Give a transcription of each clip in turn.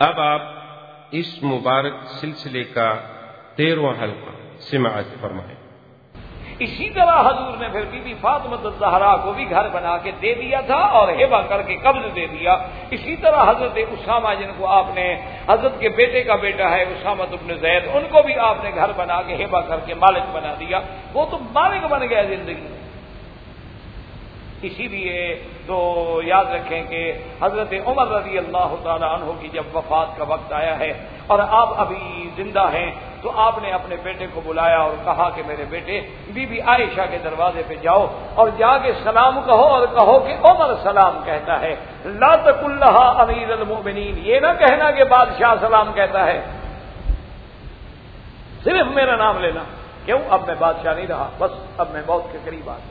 اب آپ اس مبارک سلسلے کا 13واں حلقہ سماعت فرمائیں۔ اسی طرح حضور نے پھر بی بی فاطمہ الزہرا کو بھی گھر بنا کے دے دیا تھا اور ہبہ کر کے قبض دے دیا۔ اسی طرح حضرت اسامہ جن کو آپ نے حضرت کے بیٹے کا بیٹا ہے اسامہ بن زید، ان کو بھی آپ نے گھر بنا کے ہبہ کر کے مالک بنا دیا، وہ تو مالک بن گیا زندگی میں۔ اسی لیے تو یاد رکھیں کہ حضرت عمر رضی اللہ تعالی عنہ کی جب وفات کا وقت آیا ہے اور آپ ابھی زندہ ہیں تو آپ نے اپنے بیٹے کو بلایا اور کہا کہ میرے بیٹے بی بی عائشہ کے دروازے پہ جاؤ اور جا کے سلام کہو اور کہو کہ عمر سلام کہتا ہے، لا تقل لها امیر المؤمنین، یہ نہ کہنا کہ بادشاہ سلام کہتا ہے، صرف میرا نام لینا۔ کیوں؟ اب میں بادشاہ نہیں رہا، بس اب میں موت کے قریب آ گیا۔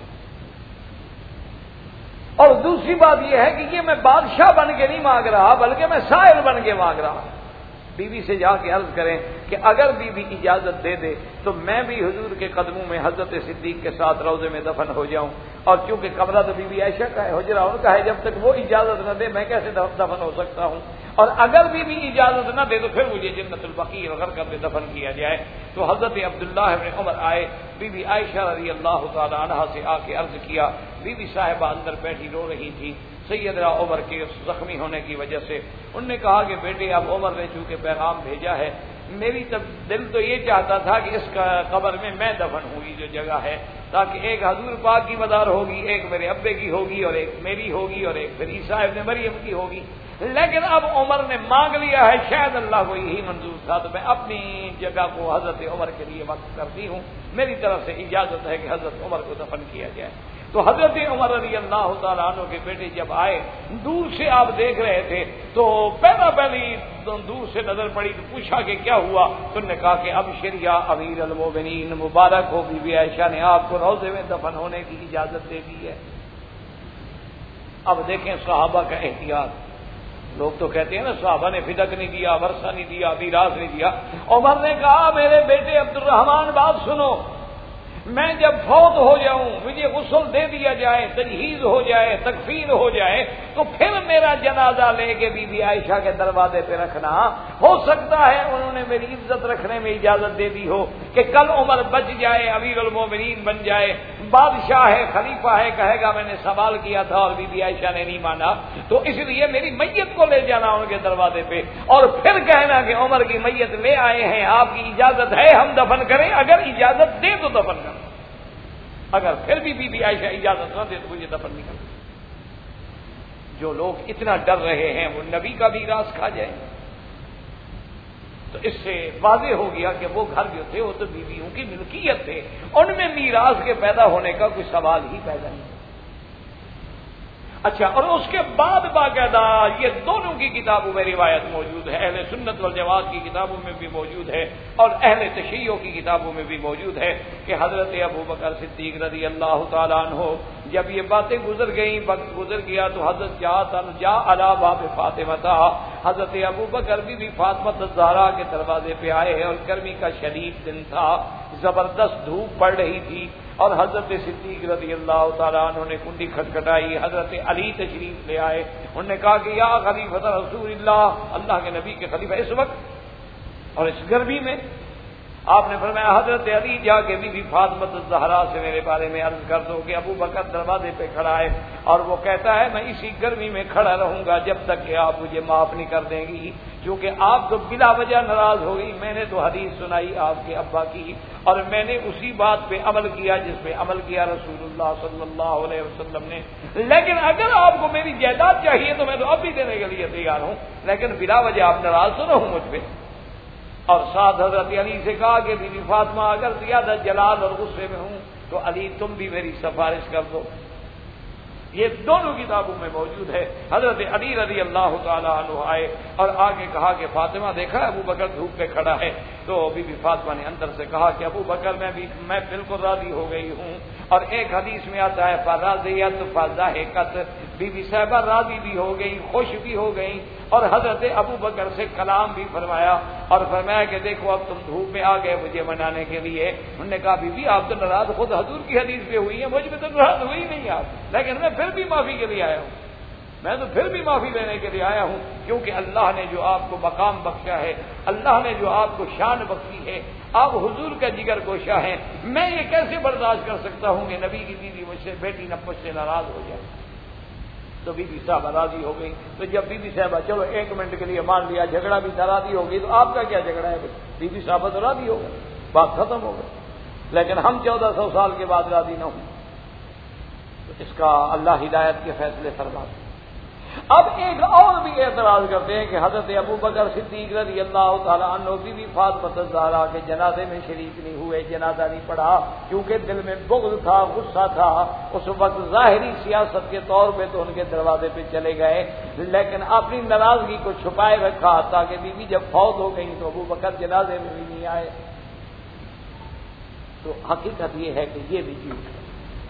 اور دوسری بات یہ ہے کہ یہ میں بادشاہ بن کے نہیں مانگ رہا بلکہ میں سائل بن کے مانگ رہا۔ بی بی سے جا کے عرض کریں کہ اگر بی بی اجازت دے دے تو میں بھی حضور کے قدموں میں حضرت صدیق کے ساتھ روضے میں دفن ہو جاؤں، اور چونکہ کمرہ تو بی بی عائشہ کا ہے، حجرہ ان کا ہے، جب تک وہ اجازت نہ دے میں کیسے دفن ہو سکتا ہوں، اور اگر بی بی اجازت نہ دے تو پھر مجھے جنت البقیع غرقد میں دفن کیا جائے۔ تو حضرت عبداللہ ابن عمر آئے، بی بی عائشہ رضی اللہ تعالی عنہا سے آ کے عرض کیا، بی بی صاحبہ اندر بیٹھی رو رہی تھی سیدنا عمر کے زخمی ہونے کی وجہ سے۔ انہوں نے کہا کہ بیٹے اب عمر نے چونکہ پیغام بھیجا ہے، میری دل تو یہ چاہتا تھا کہ اس کا قبر میں دفن ہوئی جو جگہ ہے، تاکہ ایک حضور پاک کی مدار ہوگی، ایک میرے ابے کی ہوگی، اور ایک میری ہوگی، اور ایک پھر عیسیٰ ابن مریم کی ہوگی، لیکن اب عمر نے مانگ لیا ہے، شاید اللہ کو یہی منظور تھا، تو میں اپنی جگہ کو حضرت عمر کے لیے وقف کرتی ہوں، میری طرف سے اجازت ہے کہ حضرت عمر کو دفن کیا جائے۔ تو حضرت عمر رضی اللہ تعالیٰ عنہ کے بیٹے جب آئے، دور سے آپ دیکھ رہے تھے تو پہلی دور سے نظر پڑی تو پوچھا کہ کیا ہوا، تو انہوں نے کہا کہ ابشر یا امیر المومنین، مبارک ہو، بی بی عائشہ نے آپ کو روضے میں دفن ہونے کی اجازت دے دی ہے۔ اب دیکھیں صحابہ کا احتیاط، لوگ تو کہتے ہیں نا صحابہ نے فدق نہیں دیا، ورثہ نہیں دیا، میراث نہیں دیا۔ عمر نے کہا میرے بیٹے عبد الرحمن بات سنو، میں جب فوت ہو جاؤں، مجھے غسل دے دیا جائے، تجہیز ہو جائے، تکفین ہو جائے، تو پھر میرا جنازہ لے کے بی بی عائشہ کے دروازے پہ رکھنا۔ ہو سکتا ہے انہوں نے میری عزت رکھنے میں اجازت دے دی ہو کہ کل عمر بچ جائے، امیر المومنین بن جائے، بادشاہ ہے، خلیفہ ہے، کہے گا میں نے سوال کیا تھا اور بی بی عائشہ نے نہیں مانا، تو اس لیے میری میت کو لے جانا ان کے دروازے پہ اور پھر کہنا کہ عمر کی میت لے آئے ہیں، آپ کی اجازت ہے ہم دفن کریں، اگر اجازت دیں تو دفن کریں، اگر پھر بھی بی بی عائشہ اجازت نہ دے تو مجھے دفن نہیں کرنا۔ جو لوگ اتنا ڈر رہے ہیں وہ نبی کا میراث کھا جائیں، تو اس سے واضح ہو گیا کہ وہ گھر جو تھے وہ تو بیویوں کی ملکیت تھے، ان میں میراث کے پیدا ہونے کا کوئی سوال ہی پیدا نہیں۔ اچھا، اور اس کے بعد باقاعدہ یہ دونوں کی کتابوں میں روایت موجود ہے، اہل سنت والجماعت کی کتابوں میں بھی موجود ہے اور اہل تشیع کی کتابوں میں بھی موجود ہے کہ حضرت ابو بکر صدیق رضی اللہ تعالیٰ عنہ جب یہ باتیں گزر گئیں، وقت گزر گیا تو حضرت جا علی باب فاطمہ تھا، حضرت ابو بکر بھی فاطمہ الزہرا کے دروازے پہ آئے ہیں اور گرمی کا شدید دن تھا، زبردست دھوپ پڑ رہی تھی، اور حضرت صدیق رضی اللہ تعالیٰ عنہ نے کنڈی کھٹکھٹائی، حضرت علی تشریف لے آئے، انہوں نے کہا کہ یا خلیفۃ رسول اللہ، اللہ کے نبی کے خلیفہ اس وقت اور اس گرمی میں، آپ نے فرمایا حضرت علی جا کے بی بی فاطمہ الزہرا سے میرے بارے میں عرض کر دو کہ ابو بکر دروازے پہ کھڑا ہے اور وہ کہتا ہے میں اسی گرمی میں کھڑا رہوں گا جب تک کہ آپ مجھے معاف نہیں کر دیں گی، کیونکہ آپ تو بلا وجہ ناراض ہو گئی، میں نے تو حدیث سنائی آپ کے ابا کی اور میں نے اسی بات پہ عمل کیا جس پہ عمل کیا رسول اللہ صلی اللہ علیہ وسلم نے، لیکن اگر آپ کو میری جائیداد چاہیے تو میں تو اب بھی دینے کے لیے تیار ہوں، لیکن بلا وجہ آپ ناراض تو نہ ہوں مجھ پہ۔ اور ساتھ حضرت علی سے کہا کہ بی بی فاطمہ اگر زیادہ جلال اور غصے میں ہوں تو علی تم بھی میری سفارش کر دو، یہ دونوں کتابوں میں موجود ہے۔ حضرت علی رضی اللہ تعالیٰ عنہ آئے اور آگے کہا کہ فاطمہ دیکھا ابو بکر دھوپ پہ کھڑا ہے، تو بی بی فاطمہ نے اندر سے کہا کہ ابو بکر میں بالکل راضی ہو گئی ہوں، اور ایک حدیث میں آتا ہے فراضیت فضاحکت، بی بی صاحبہ راضی بھی ہو گئی، خوش بھی ہو گئی، اور حضرت ابو بکر سے کلام بھی فرمایا اور فرمایا کہ دیکھو اب تم دھوپ میں آ گئے مجھے منانے کے لیے۔ انہوں نے کہا بی بی آپ تو ناراض خود حضور کی حدیث پہ ہوئی ہیں، مجھ پہ تو ناراض ہوئی نہیں آپ، لیکن میں پھر بھی معافی کے لیے آیا ہوں۔ میں تو پھر بھی معافی لینے کے لیے آیا ہوں، کیونکہ اللہ نے جو آپ کو مقام بخشا ہے، اللہ نے جو آپ کو شان بخشی ہے، آپ حضور کا جگر گوشہ ہیں، میں یہ کیسے برداشت کر سکتا ہوں کہ نبی کی بیوی مجھ سے، بیٹی مجھ سے ناراض ہو جائے؟ تو بی بی صاحبہ راضی ہو گئی۔ تو جب بی بی صاحبہ چلو 1 منٹ کے لیے مان لیا جھگڑا بھی تھا، راضی ہو گئی، تو آپ کا کیا جھگڑا ہے؟ بی بی صاحبہ تو راضی ہو گئی، بات ختم ہو گئی۔ لیکن ہم 1400 سال کے بعد راضی نہ ہوں، تو اس کا اللہ ہدایت کے فیصلے فرماتے ہیں۔ اب ایک اور بھی اعتراض کرتے ہیں کہ حضرت ابو بکر صدیق رضی اللہ تعالیٰ عنہ بی بی فاطمہ الزہرا کے جنازے میں شریک نہیں ہوئے، جنازہ نہیں پڑھا، کیونکہ دل میں بغض تھا، غصہ تھا۔ اس وقت ظاہری سیاست کے طور پہ تو ان کے دروازے پہ چلے گئے، لیکن اپنی ناراضگی کو چھپائے رکھا، تاکہ بی بی جب فوت ہو گئی تو ابو بکر جنازے میں بھی نہیں آئے۔ تو حقیقت یہ ہے کہ یہ بھی جھوٹ ہے۔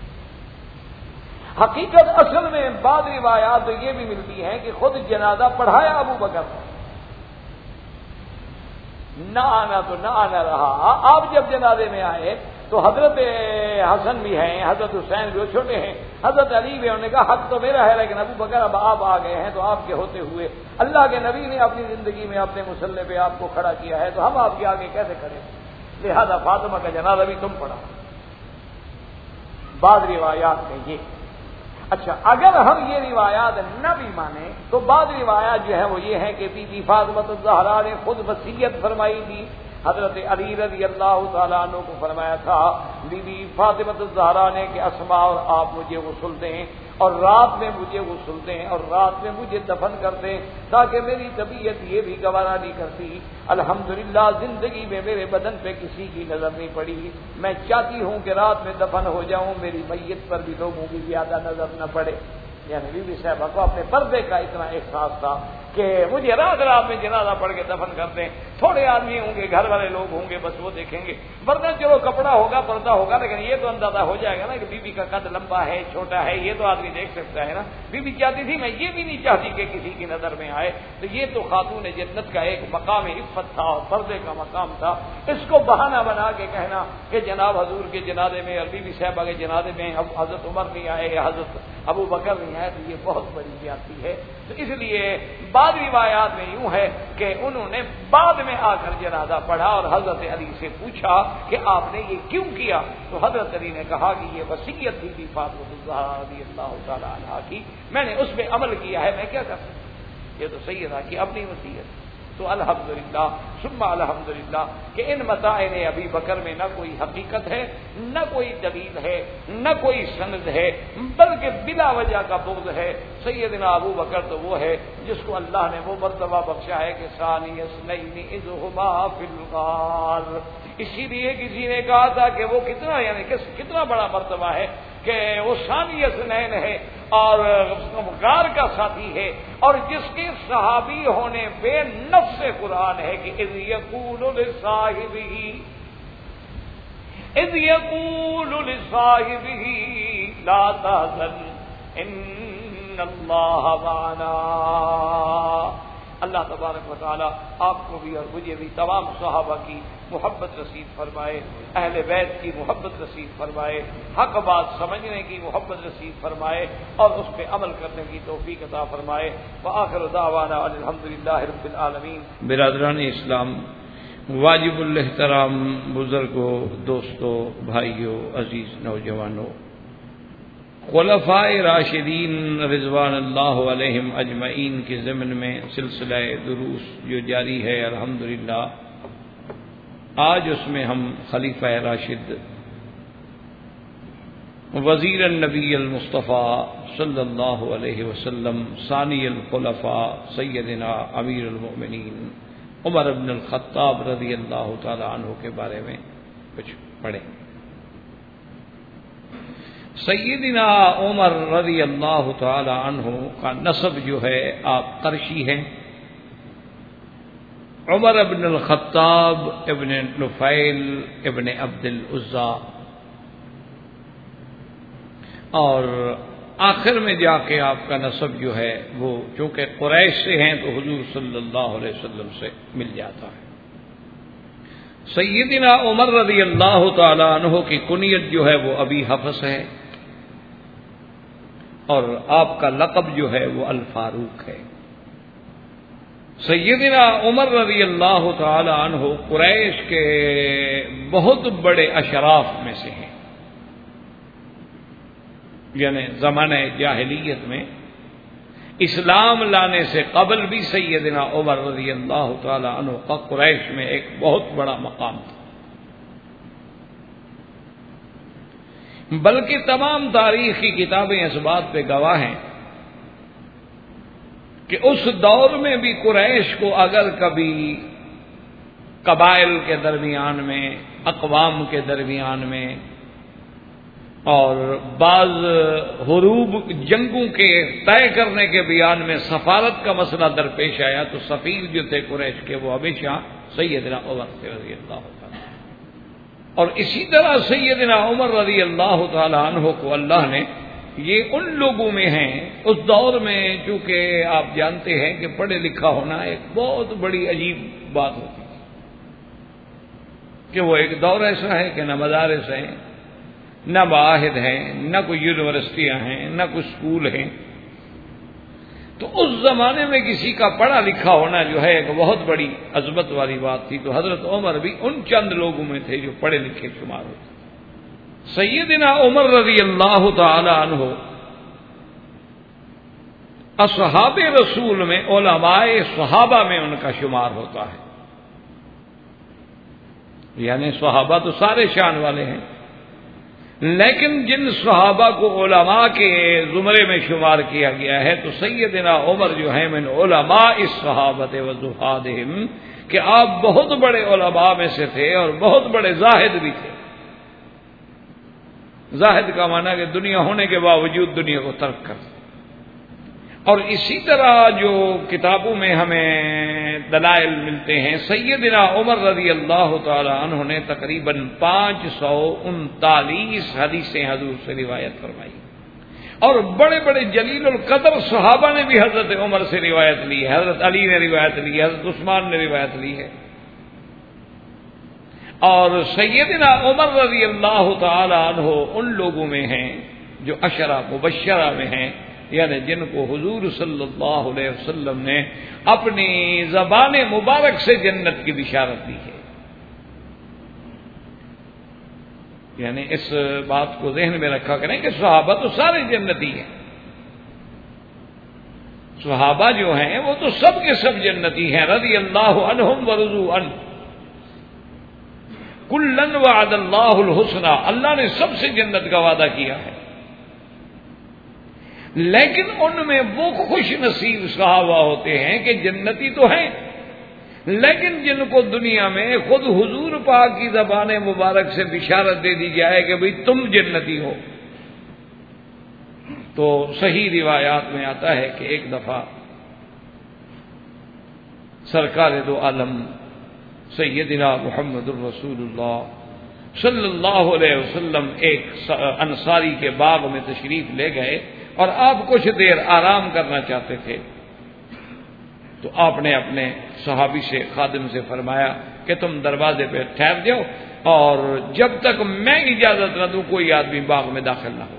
حقیقت اصل میں بعض روایات تو یہ بھی ملتی ہیں کہ خود جنازہ پڑھایا ابو بکر، نہ آنا تو نہ آنا رہا۔ آپ جب جنازے میں آئے تو حضرت حسن بھی ہیں، حضرت حسین بھی، چھوٹے ہیں، حضرت علی بھی، انہوں نے کہا حق تو میرا ہے، لیکن ابو بکر اب آپ آ گئے ہیں تو آپ کے ہوتے ہوئے اللہ کے نبی نے اپنی زندگی میں اپنے مصلے پہ آپ کو کھڑا کیا ہے، تو ہم آپ کے آگے کیسے کھڑے ہیں؟ لہذا فاطمہ کا جنازہ بھی تم پڑھا۔ بعض روایات میں یہ۔ اچھا، اگر ہم یہ روایات نہ بھی مانیں تو بعض روایات جو ہے وہ یہ ہے کہ بی بی فاطمہ الزہرا نے خود وصیت فرمائی تھی۔ حضرت علی رضی اللہ تعالیٰ عنہ کو فرمایا تھا بی بی فاطمہ الزہرا نے کہ اسماء اور آپ مجھے غسل دیں اور رات میں مجھے غسل دیں اور رات میں مجھے دفن کر دیں، تاکہ میری طبیعت یہ بھی گوارا نہیں کرتی۔ الحمدللہ زندگی میں میرے بدن پہ کسی کی نظر نہیں پڑی، میں چاہتی ہوں کہ رات میں دفن ہو جاؤں، میری میت پر بھی لوگوں کی زیادہ نظر نہ پڑے۔ یعنی بی بی صاحبہ کو اپنے پردے کا اتنا احساس تھا کہ مجھے رات میں جنازہ پڑھ کے دفن کر دیں، تھوڑے آدمی ہوں گے، گھر والے لوگ ہوں گے، بس وہ دیکھیں گے، ورنہ چلو کپڑا ہوگا، پردہ ہوگا، لیکن یہ تو اندازہ ہو جائے گا نا کہ بی بی کا قد لمبا ہے، چھوٹا ہے، یہ تو آدمی دیکھ سکتا ہے نا۔ بی بی چاہتی تھی میں یہ بھی نہیں چاہتی کہ کسی کی نظر میں آئے، تو یہ تو خاتون جنت کا ایک مقام عفت تھا اور پردے کا مقام تھا۔ اس کو بہانہ بنا کے کہنا کہ جناب حضور کے جنازے میں اور بی بی صاحبہ کے جنازے میں حضرت عمر نہیں آئے یا حضرت ابو بکر نہیں آئے، تو یہ بہت بڑی زیادتی ہے۔ تو اس لیے بعض روایات میں یوں ہے کہ انہوں نے بعد میں آ کر جنازہ پڑھا اور حضرت علی سے پوچھا کہ آپ نے یہ کیوں کیا؟ تو حضرت علی نے کہا کہ یہ وصیت تھی بی فاطمہ الزہرا رضی اللہ تعالی عنہا کی، میں نے اس پہ عمل کیا ہے، میں کیا کر سکتا ہوں؟ یہ تو سیدہ کی اپنی وصیت۔ تو الحمدللہ ثم الحمدللہ کہ ان مسائل ابی بکر میں نہ کوئی حقیقت ہے، نہ کوئی دلیل ہے، نہ کوئی سند ہے، بلکہ بلا وجہ کا بغض ہے۔ سیدنا ابو بکر تو وہ ہے جس کو اللہ نے وہ مرتبہ بخشا ہے کہ ثانی اثنین اذ ہما فی الغار۔ اسی لیے کسی نے کہا تھا کہ وہ کتنا بڑا مرتبہ ہے کہ وہ ثانی اثنین ہے اور غار کا ساتھی ہے، اور جس کے صحابی ہونے پہ نفس قرآن ہے کہ اذ یقول لصاحبہ لا تحزن ان اللہ معنا۔ اللہ تبارک و تعالی آپ کو بھی اور مجھے بھی تمام صحابہ کی محبت نصیب فرمائے، اہل بیت کی محبت نصیب فرمائے، حق بات سمجھنے کی محبت نصیب فرمائے اور اس پہ عمل کرنے کی توفیق عطا فرمائے۔ وآخر دعوانا الحمدللہ رب العالمین۔ برادران اسلام، واجب الاحترام بزرگوں، دوستوں، بھائیوں، عزیز نوجوانوں، خلفائے راشدین رضوان اللہ علیہم اجمعین کے ضمن میں سلسلہ دروس جو جاری ہے الحمدللہ، آج اس میں ہم خلیفہ راشد وزیر النبی المصطفیٰ صلی اللہ علیہ وسلم ثانی الخلفاء سیدنا امیر المؤمنین عمر بن الخطاب رضی اللہ تعالی عنہ کے بارے میں کچھ پڑھیں۔ سیدنا عمر رضی اللہ تعالی عنہ کا نسب جو ہے آپ قرشی ہیں۔ عمر ابن الخطاب ابن نفیل ابن عبد العزا، اور آخر میں جا کے آپ کا نسب جو ہے وہ چونکہ قریش سے ہیں تو حضور صلی اللہ علیہ وسلم سے مل جاتا ہے۔ سیدنا عمر رضی اللہ تعالی عنہ کی کنیت جو ہے وہ ابی حفص ہے، اور آپ کا لقب جو ہے وہ الفاروق ہے۔ سیدنا عمر رضی اللہ تعالی عنہ قریش کے بہت بڑے اشراف میں سے ہیں، یعنی زمانہ جاہلیت میں اسلام لانے سے قبل بھی سیدنا عمر رضی اللہ تعالی عنہ کا قریش میں ایک بہت بڑا مقام تھا، بلکہ تمام تاریخی کتابیں اس بات پہ گواہ ہیں کہ اس دور میں بھی قریش کو اگر کبھی قبائل کے درمیان میں، اقوام کے درمیان میں اور بعض حروب جنگوں کے طے کرنے کے بیان میں سفارت کا مسئلہ درپیش آیا تو سفیر جو تھے قریش کے وہ ہمیشہ سیدنا عمر رضی اللہ تعالی، اور اسی طرح سیدنا عمر رضی اللہ تعالی عنہ کو اللہ نے یہ ان لوگوں میں ہیں، اس دور میں چونکہ آپ جانتے ہیں کہ پڑھے لکھا ہونا ایک بہت بڑی عجیب بات ہوتی ہے کہ وہ ایک دور ایسا ہے کہ نہ مدارس ہیں، نہ معاہد ہیں، نہ کوئی یونیورسٹیاں ہیں، نہ کوئی اسکول ہیں، تو اس زمانے میں کسی کا پڑھا لکھا ہونا جو ہے ایک بہت بڑی عظمت والی بات تھی۔ تو حضرت عمر بھی ان چند لوگوں میں تھے جو پڑھے لکھے شمار ہوتے۔ سیدنا عمر رضی اللہ تعالی عنہ اصحاب رسول میں، علماء صحابہ میں ان کا شمار ہوتا ہے، یعنی صحابہ تو سارے شان والے ہیں، لیکن جن صحابہ کو علماء کے زمرے میں شمار کیا گیا ہے تو سیدنا عمر جو ہیں من علماء الصحابۃ و زہادہم، کہ آپ بہت بڑے علماء میں سے تھے اور بہت بڑے زاہد بھی تھے۔ زاہد کا معنی کہ دنیا ہونے کے باوجود دنیا کو ترک کر، اور اسی طرح جو کتابوں میں ہمیں دلائل ملتے ہیں، سیدنا عمر رضی اللہ تعالی عنہ نے تقریباً 539 حدیثیں حضور سے روایت فرمائی، اور بڑے بڑے جلیل القدر صحابہ نے بھی حضرت عمر سے روایت لی ہے، حضرت علی نے روایت لی ہے، حضرت عثمان نے روایت لی ہے، اور سیدنا عمر رضی اللہ تعالی عنہ ان لوگوں میں ہیں جو عشرہ مبشرہ میں ہیں، یعنی جن کو حضور صلی اللہ علیہ وسلم نے اپنی زبان مبارک سے جنت کی بشارت دی ہے۔ یعنی اس بات کو ذہن میں رکھا کریں کہ صحابہ تو سارے جنتی ہیں، صحابہ جو ہیں وہ تو سب کے سب جنتی ہیں، رضی اللہ عنہم ورضوا عنہ، کلن وعد اللہ الحسنى، اللہ نے سب سے جنت کا وعدہ کیا ہے، لیکن ان میں وہ خوش نصیب صحابہ ہوتے ہیں کہ جنتی تو ہیں، لیکن جن کو دنیا میں خود حضور پاک کی زبان مبارک سے بشارت دے دی جائے کہ بھئی تم جنتی ہو۔ تو صحیح روایات میں آتا ہے کہ ایک دفعہ سرکار دو عالم سیدنا محمد الرسول اللہ صلی اللہ علیہ وسلم ایک انصاری کے باغ میں تشریف لے گئے اور آپ کچھ دیر آرام کرنا چاہتے تھے، تو آپ نے اپنے صحابی سے، خادم سے فرمایا کہ تم دروازے پہ ٹھہر جاؤ اور جب تک میں اجازت نہ دوں کوئی آدمی باغ میں داخل نہ ہو۔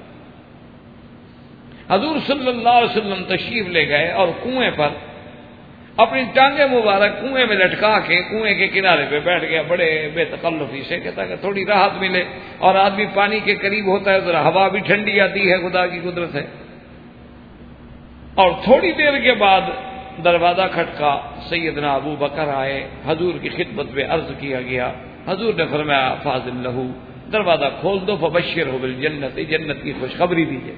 حضور صلی اللہ علیہ وسلم تشریف لے گئے اور کنویں پر اپنی ٹانگیں مبارک کنویں میں لٹکا کے کنویں کے کنارے پہ بیٹھ گیا بڑے بے تکلفی سے، کہتا کہ تھوڑی راحت ملے، اور آدمی پانی کے قریب ہوتا ہے ذرا ہوا بھی ٹھنڈی آتی ہے، خدا کی قدرت ہے۔ اور تھوڑی دیر کے بعد دروازہ کھٹکا، سیدنا ابو بکر آئے، حضور کی خدمت میں عرض کیا گیا، حضور نے فرمایا فاضل لہو، دروازہ کھول دو، فبشرہ بالجنت، جنت کی خوشخبری دیجیے۔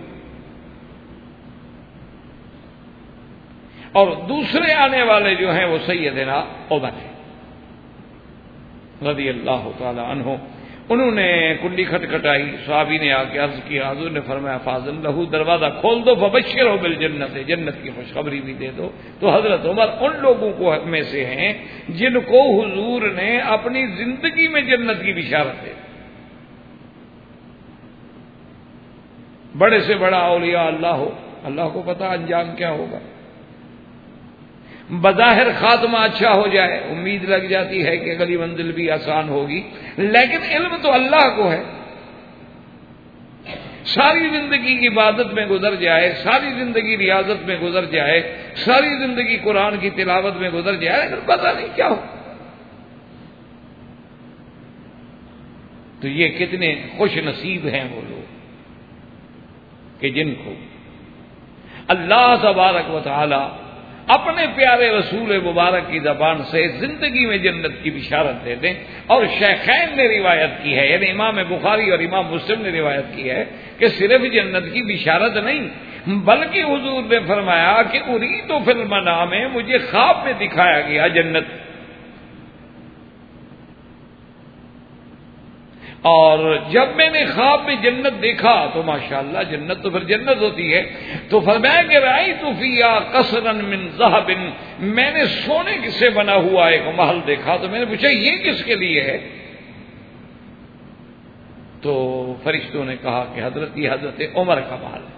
اور دوسرے آنے والے جو ہیں وہ سیدنا عمر ہیں رضی اللہ تعالی عنہ، انہوں نے کنڈی کھٹکھٹائی، صحابی نے آ کے عرض کیا، حضور نے فرمایا فاضل لہو، دروازہ کھول دو، فبشرہ بالجنت، جنت کی خوشخبری بھی دے دو۔ تو حضرت عمر ان لوگوں کو میں سے ہیں جن کو حضور نے اپنی زندگی میں جنت کی بشارت دی۔ بڑے سے بڑا اولیاء اللہ ہو، اللہ کو پتہ انجام کیا ہوگا، بظاہر خاتمہ اچھا ہو جائے، امید لگ جاتی ہے کہ اگلی منزل بھی آسان ہوگی، لیکن علم تو اللہ کو ہے۔ ساری زندگی عبادت میں گزر جائے، ساری زندگی ریاضت میں گزر جائے، ساری زندگی قرآن کی تلاوت میں گزر جائے، لیکن پتہ نہیں کیا ہو. تو یہ کتنے خوش نصیب ہیں وہ لوگ کہ جن کو اللہ تبارک و تعالی اپنے پیارے رسول مبارک کی زبان سے زندگی میں جنت کی بشارت دے دیں. اور شیخین نے روایت کی ہے، یعنی امام بخاری اور امام مسلم نے روایت کی ہے کہ صرف جنت کی بشارت نہیں، بلکہ حضور نے فرمایا کہ اریدُ فی المنام، مجھے خواب میں دکھایا گیا جنت. اور جب میں نے خواب میں جنت دیکھا تو ماشاءاللہ جنت تو پھر جنت ہوتی ہے، تو فرمایا کہ رأیت فیہا قصرا من ذہب، میں نے سونے سے بنا ہوا ایک محل دیکھا. تو میں نے پوچھا یہ کس کے لیے ہے؟ تو فرشتوں نے کہا کہ حضرت عمر کا محل ہے.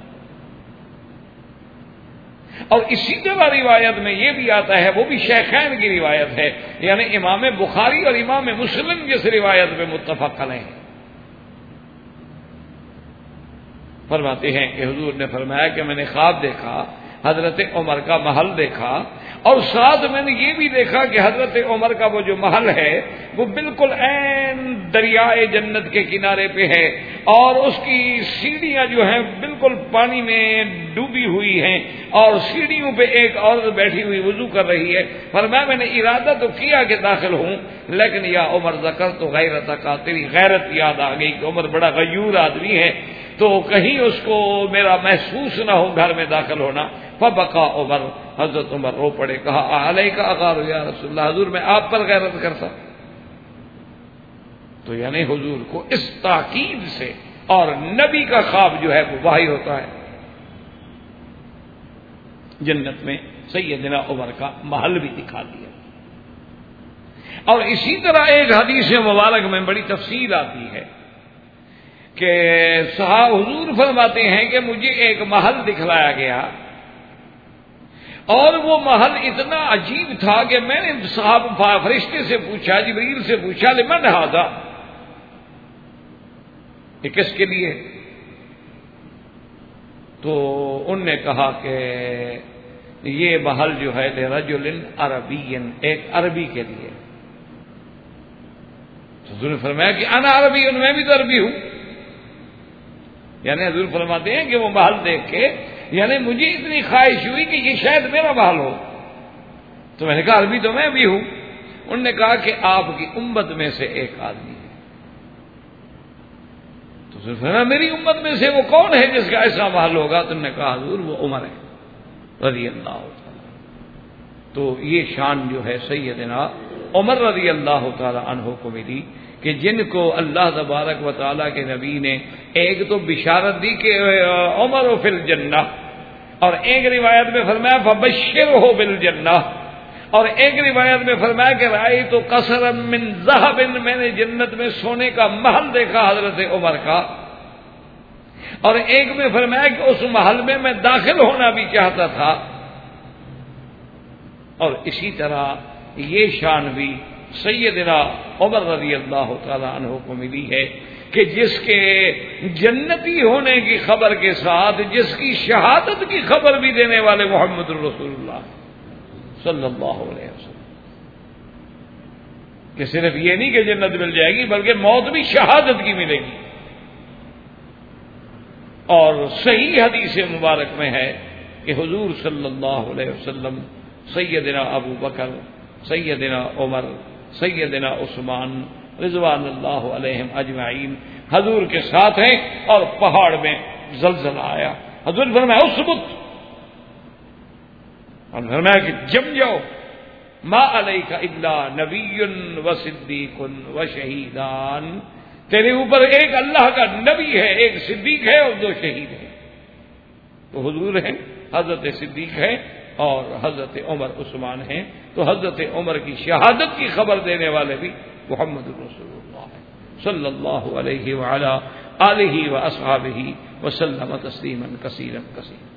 اور اسی طرح روایت میں یہ بھی آتا ہے، وہ بھی شیخین کی روایت ہے، یعنی امام بخاری اور امام مسلم جس روایت میں متفق علیہ ہیں، فرماتے ہیں کہ حضور نے فرمایا کہ میں نے خواب دیکھا، حضرت عمر کا محل دیکھا، اور ساتھ میں نے یہ بھی دیکھا کہ حضرت عمر کا وہ جو محل ہے وہ بالکل عین دریائے جنت کے کنارے پہ ہے، اور اس کی سیڑھیاں جو ہیں بالکل پانی میں ڈوبی ہوئی ہیں، اور سیڑھیوں پہ ایک عورت بیٹھی ہوئی وضو کر رہی ہے. فرمایا میں نے ارادہ تو کیا کہ داخل ہوں، لیکن یا عمر ذکرت غیرتک، تیری غیرت یاد آ گئی کہ عمر بڑا غیور آدمی ہے، تو کہیں اس کو میرا محسوس نہ ہو گھر میں داخل ہونا. فبکا عمر، حضرت عمر رو پڑے، کہا علیک اغار یا رسول اللہ، حضور میں آپ پر غیرت کرتا. تو یعنی حضور کو اس تاکید سے، اور نبی کا خواب جو ہے وہ واحد ہوتا ہے. جنت میں سیدنا عمر کا محل بھی دکھا دیا. اور اسی طرح ایک حدیث مبارک میں بڑی تفصیل آتی ہے کہ حضور فرماتے ہیں کہ مجھے ایک محل دکھلایا گیا، اور وہ محل اتنا عجیب تھا کہ میں نے فرشتے سے پوچھا، جبریل سے پوچھا، لمن ھذا، یہ کس کے لیے؟ تو ان نے کہا کہ یہ محل جو ہے لرجل عربی، ایک عربی کے لیے. حضور نے فرمایا کہ انا عربی، میں بھی تو عربی ہوں. یعنی حضور فرماتے ہیں کہ وہ محل دیکھ کے یعنی مجھے اتنی خواہش ہوئی کہ یہ شاید میرا محل ہو. تو میں نے کہا عربی تو میں بھی ہوں. انہوں نے کہا کہ آپ کی امت میں سے ایک آدمی ہے. تو حضور فرمایا میری امت میں سے وہ کون ہے جس کا ایسا محل ہوگا؟ تو انہوں نے کہا حضور وہ عمر ہے رضی اللہ تعالی. تو یہ شان جو ہے سیدنا عمر رضی اللہ تعالی عنہ کو ملی کہ جن کو اللہ تبارک و تعالیٰ کے نبی نے ایک تو بشارت دی کہ عمر فی الجنہ، اور ایک روایت میں فرمایا فبشرہ بالجنہ، اور ایک روایت میں فرمایا کہ رأیت قصرا من ذہب، میں نے جنت میں سونے کا محل دیکھا حضرت عمر کا. اور ایک میں فرمایا کہ اس محل میں میں داخل ہونا بھی چاہتا تھا. اور اسی طرح یہ شان بھی سیدنا عمر رضی اللہ تعالی عنہ کو ملی ہے کہ جس کے جنتی ہونے کی خبر کے ساتھ جس کی شہادت کی خبر بھی دینے والے محمد رسول اللہ صلی اللہ علیہ وسلم، کہ صرف یہ نہیں کہ جنت مل جائے گی بلکہ موت بھی شہادت کی ملے گی. اور صحیح حدیث مبارک میں ہے کہ حضور صلی اللہ علیہ وسلم سیدنا ابو بکر، سیدنا عمر، سیدنا عثمان رضوان اللہ علیہم اجمعین حضور کے ساتھ ہیں، اور پہاڑ میں زلزلہ آیا. حضور فرمایا اثبت، اور فرمایا کہ جم جاؤ، ما علیک الا نبی و صدیق و شہیدان، تیرے اوپر ایک اللہ کا نبی ہے، ایک صدیق ہے، اور 2 شہید ہیں. تو حضور ہیں، حضرت صدیق ہے اور حضرت عمر عثمان ہیں. تو حضرت عمر کی شہادت کی خبر دینے والے بھی محمد رسول اللہ صلی اللہ علیہ وعلی آلہ واصحابہ وسلم تسلیما کثیرا کثیرا.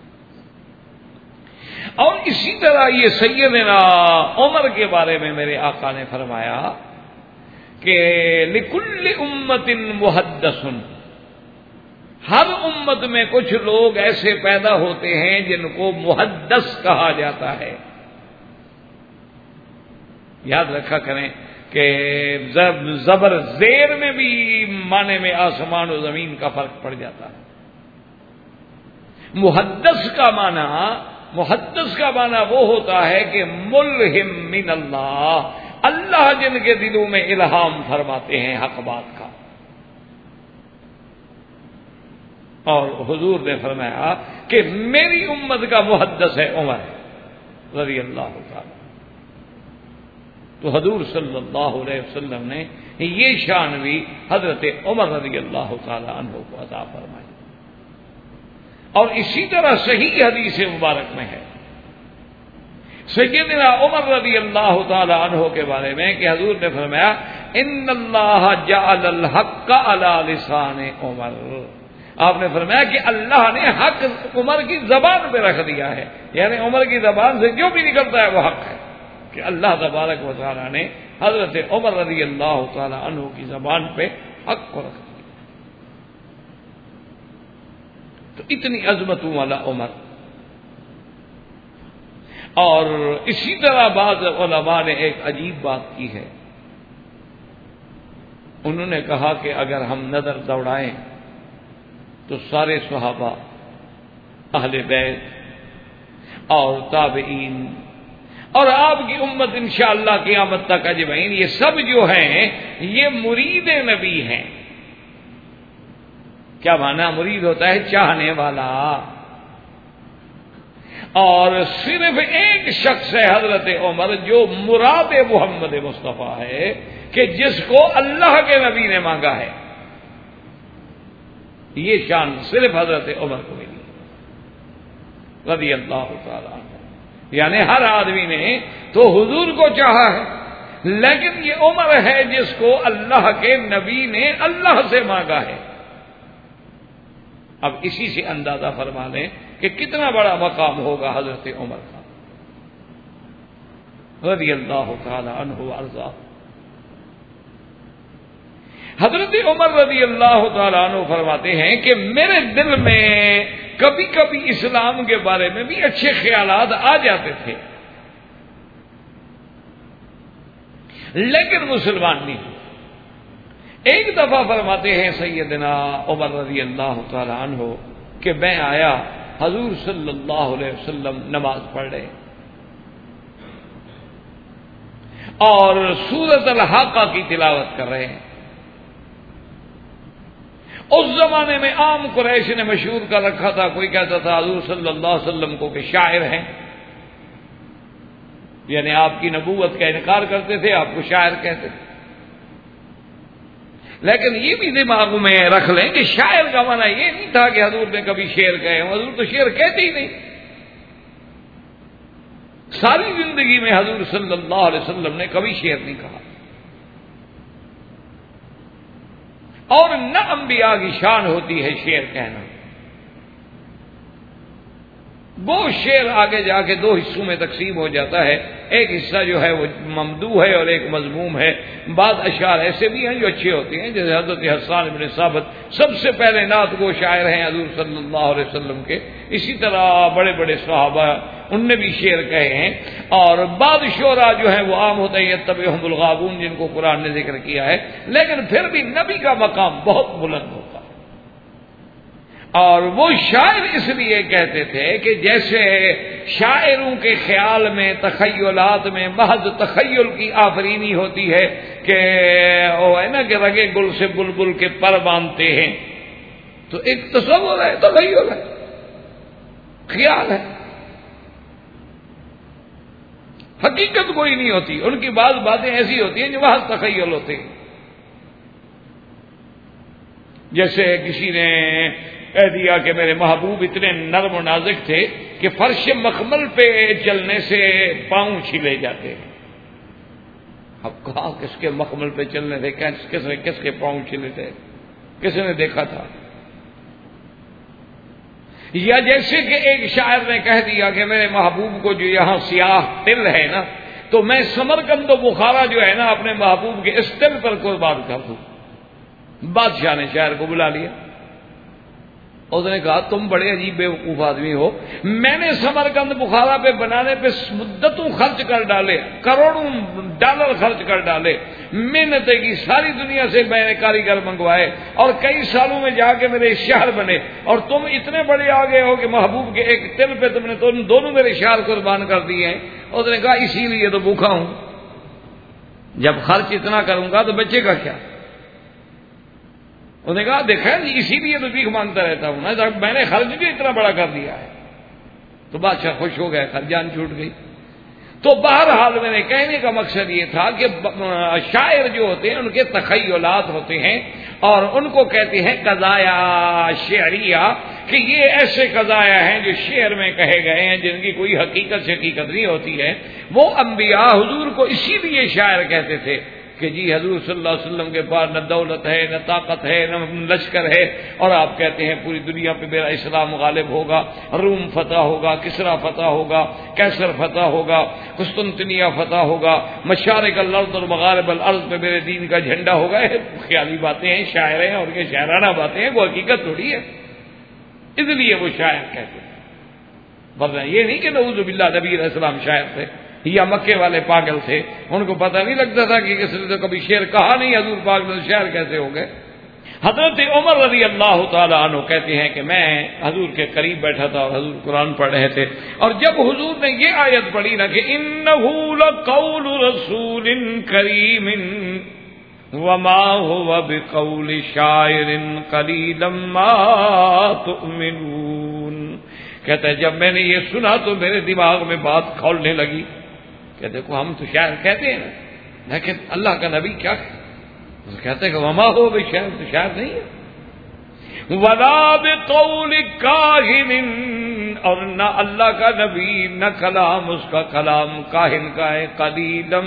اور اسی طرح یہ سیدنا عمر کے بارے میں میرے آقا نے فرمایا کہ لکل امت محدث، ہر امت میں کچھ لوگ ایسے پیدا ہوتے ہیں جن کو محدث کہا جاتا ہے. یاد رکھا کریں کہ زبر زیر میں بھی معنی میں آسمان و زمین کا فرق پڑ جاتا ہے. محدث کا معنی وہ ہوتا ہے کہ ملہم من اللہ، اللہ جن کے دلوں میں الہام فرماتے ہیں حق بات کا. اور حضور نے فرمایا کہ میری امت کا محدث ہے عمر رضی اللہ تعالی. تو حضور صلی اللہ علیہ وسلم نے یہ شان بھی حضرت عمر رضی اللہ تعالی عنہ کو عطا فرمائی. اور اسی طرح صحیح حدیث مبارک میں ہے سیدنا عمر رضی اللہ تعالی عنہ کے بارے میں کہ حضور نے فرمایا ان اللہ جعل الحق علی لسان عمر. آپ نے فرمایا کہ اللہ نے حق عمر کی زبان پہ رکھ دیا ہے، یعنی عمر کی زبان سے جو بھی نکلتا ہے وہ حق ہے، کہ اللہ تبارک و تعالی نے حضرت عمر رضی اللہ تعالی عنہ کی زبان پہ حق کو رکھ دیا. تو اتنی عظمتوں والا عمر. اور اسی طرح بعض علماء نے ایک عجیب بات کی ہے. انہوں نے کہا کہ اگر ہم نظر دوڑائیں تو سارے صحابہ، اہل بیت اور تابعین اور آپ کی امت انشاءاللہ قیامت تک اجمعین، یہ سب جو ہیں یہ مرید نبی ہیں. کیا معنی مرید ہوتا ہے؟ چاہنے والا. اور صرف ایک شخص ہے حضرت عمر جو مراد محمد مصطفیٰ ہے، کہ جس کو اللہ کے نبی نے مانگا ہے. یہ شان صرف حضرت عمر کو ملی رضی اللہ تعالی عنہ. یعنی ہر آدمی نے تو حضور کو چاہا ہے، لیکن یہ عمر ہے جس کو اللہ کے نبی نے اللہ سے مانگا ہے. اب اسی سے اندازہ فرما لیں کہ کتنا بڑا مقام ہوگا حضرت عمر کا رضی اللہ تعالی عنہ وارضاہ. حضرت عمر رضی اللہ تعالیٰ عنہ فرماتے ہیں کہ میرے دل میں کبھی کبھی اسلام کے بارے میں بھی اچھے خیالات آ جاتے تھے، لیکن مسلمان نہیں. ایک دفعہ فرماتے ہیں سیدنا عمر رضی اللہ تعالیٰ عنہ کہ میں آیا، حضور صلی اللہ علیہ وسلم نماز پڑھ رہے اور سورۃ الحاقہ کی تلاوت کر رہے ہیں. اس زمانے میں عام قریش نے مشہور کر رکھا تھا، کوئی کہتا تھا حضور صلی اللہ علیہ وسلم کو کہ شاعر ہیں، یعنی آپ کی نبوت کا انکار کرتے تھے، آپ کو شاعر کہتے تھے. لیکن یہ بھی دماغ میں رکھ لیں کہ شاعر کا معنی یہ نہیں تھا کہ حضور نے کبھی شعر کہے. حضور تو شعر کہتے ہی نہیں. ساری زندگی میں حضور صلی اللہ علیہ وسلم نے کبھی شعر نہیں کہا، اور نہ انبیاء کی شان ہوتی ہے شعر کہنا. وہ شعر آگے جا کے دو حصوں میں تقسیم ہو جاتا ہے. ایک حصہ جو ہے وہ ممدوح ہے اور ایک مذموم ہے. بعض اشعار ایسے بھی ہیں جو اچھے ہوتے ہیں، جیسے حضرت حسان بن ثابت سب سے پہلے نعت گو شاعر ہیں حضور صلی اللہ علیہ وسلم کے. اسی طرح بڑے بڑے صحابہ ان نے بھی شعر کہے ہیں. اور بعض شعراء جو ہیں وہ عام ہوتے ہیں یتبعہم الغاوون، جن کو قرآن نے ذکر کیا ہے، لیکن پھر بھی نبی کا مقام بہت بلند ہوتا ہے. اور وہ شاعر اس لیے کہتے تھے کہ جیسے شاعروں کے خیال میں تخیلات میں محض تخیل کی آفرینی ہوتی ہے کہ وہ ہے نا کہ رگے گل سے بلبل کے پر باندھتے ہیں، تو ایک تصور ہے، تخیل ہے، خیال ہے، حقیقت کوئی نہیں ہوتی. ان کی بعض باتیں ایسی ہوتی ہیں جو محض تخیل ہوتے ہیں. جیسے کسی نے کہہ دیا کہ میرے محبوب اتنے نرم و نازک تھے کہ فرش مخمل پہ چلنے سے پاؤں چھلے جاتے ہیں. اب کہا کس کے مخمل پہ چلنے تھے، کس کے پاؤں چھلے تھے، کس نے دیکھا تھا؟ یا جیسے کہ ایک شاعر نے کہہ دیا کہ میرے محبوب کو جو یہاں سیاہ تل ہے نا، تو میں سمرقند و بخارا جو ہے نا اپنے محبوب کے اس تل پر قربان کر دوں. بادشاہ نے شاعر کو بلا لیا. اس نے کہا تم بڑے عجیب بیوقوف آدمی ہو، میں نے سمرقند بخارا پہ بنانے پہ مدتوں خرچ کر ڈالے، کروڑوں ڈالر خرچ کر ڈالے، محنتیں کی، ساری دنیا سے میں نے کاریگر منگوائے اور کئی سالوں میں جا کے میرے شہر بنے، اور تم اتنے بڑے آ گئے ہو کہ محبوب کے ایک تل پہ تم نے دونوں میرے شہر قربان کر دیے ہیں۔ اس نے کہا اسی لیے تو بھوکا ہوں، جب خرچ اتنا کروں گا تو بچے کا کیا؟ انہوں نے کہا دیکھا جی اسی لیے تو بھیک مانگتا رہتا ہوں نا، جب میں نے خرچ بھی اتنا بڑا کر دیا ہے۔ تو بادشاہ خوش ہو گیا، خرجان چھوٹ گئی۔ تو بہرحال میں نے کہنے کا مقصد یہ تھا کہ شاعر جو ہوتے ہیں ان کے تخیلات ہوتے ہیں اور ان کو کہتے ہیں قضایا شعریہ، کہ یہ ایسے قضایا ہیں جو شعر میں کہے گئے ہیں جن کی کوئی حقیقت سے حقیقت نہیں ہوتی ہے۔ وہ انبیاء حضور کو اسی لیے شاعر کہتے تھے کہ جی حضور صلی اللہ علیہ وسلم کے پاس نہ دولت ہے، نہ طاقت ہے، نہ لشکر ہے، اور آپ کہتے ہیں پوری دنیا پہ میرا اسلام غالب ہوگا، روم فتح ہوگا، کسرا فتح ہوگا، کیسر فتح ہوگا، قسطنطنیہ فتح ہوگا، مشارق الارض اور مغارب الارض پہ میرے دین کا جھنڈا ہوگا۔ یہ خیالی باتیں ہیں، شاعر ہیں اور یہ شاعرانہ باتیں ہیں، وہ حقیقت تھوڑی ہے، اس لیے وہ شاعر کہتے ہیں۔ ورنہ یہ نہیں کہ نعوذ باللہ نبی علیہ السلام شاعر تھے یا مکے والے پاگل تھے، ان کو پتہ نہیں لگتا تھا کہ کس نے تو کبھی شعر کہا نہیں، حضور پاک نے شاعر کیسے ہو گئے۔ حضرت عمر رضی اللہ تعالی عنہ کہتے ہیں کہ میں حضور کے قریب بیٹھا تھا اور حضور قرآن پڑھ رہے تھے، اور جب حضور نے یہ آیت پڑھی نا کہ انہ لقول رسول کریم وما هو بقول شاعر قلیلا ما تؤمنون، کہتا ہے جب میں نے یہ سنا تو میرے دماغ میں بات کھولنے لگی کہ دیکھو ہم تو شاعر کہتے ہیں لیکن اللہ کا نبی کیا کہتے ہیں کہ وما هو بشاعر، تو شاعر نہیں ہے، ولا بقول کاہن، اور نہ اللہ کا نبی نہ کلام اس کا کلام کاہن کا ہے، قلیلا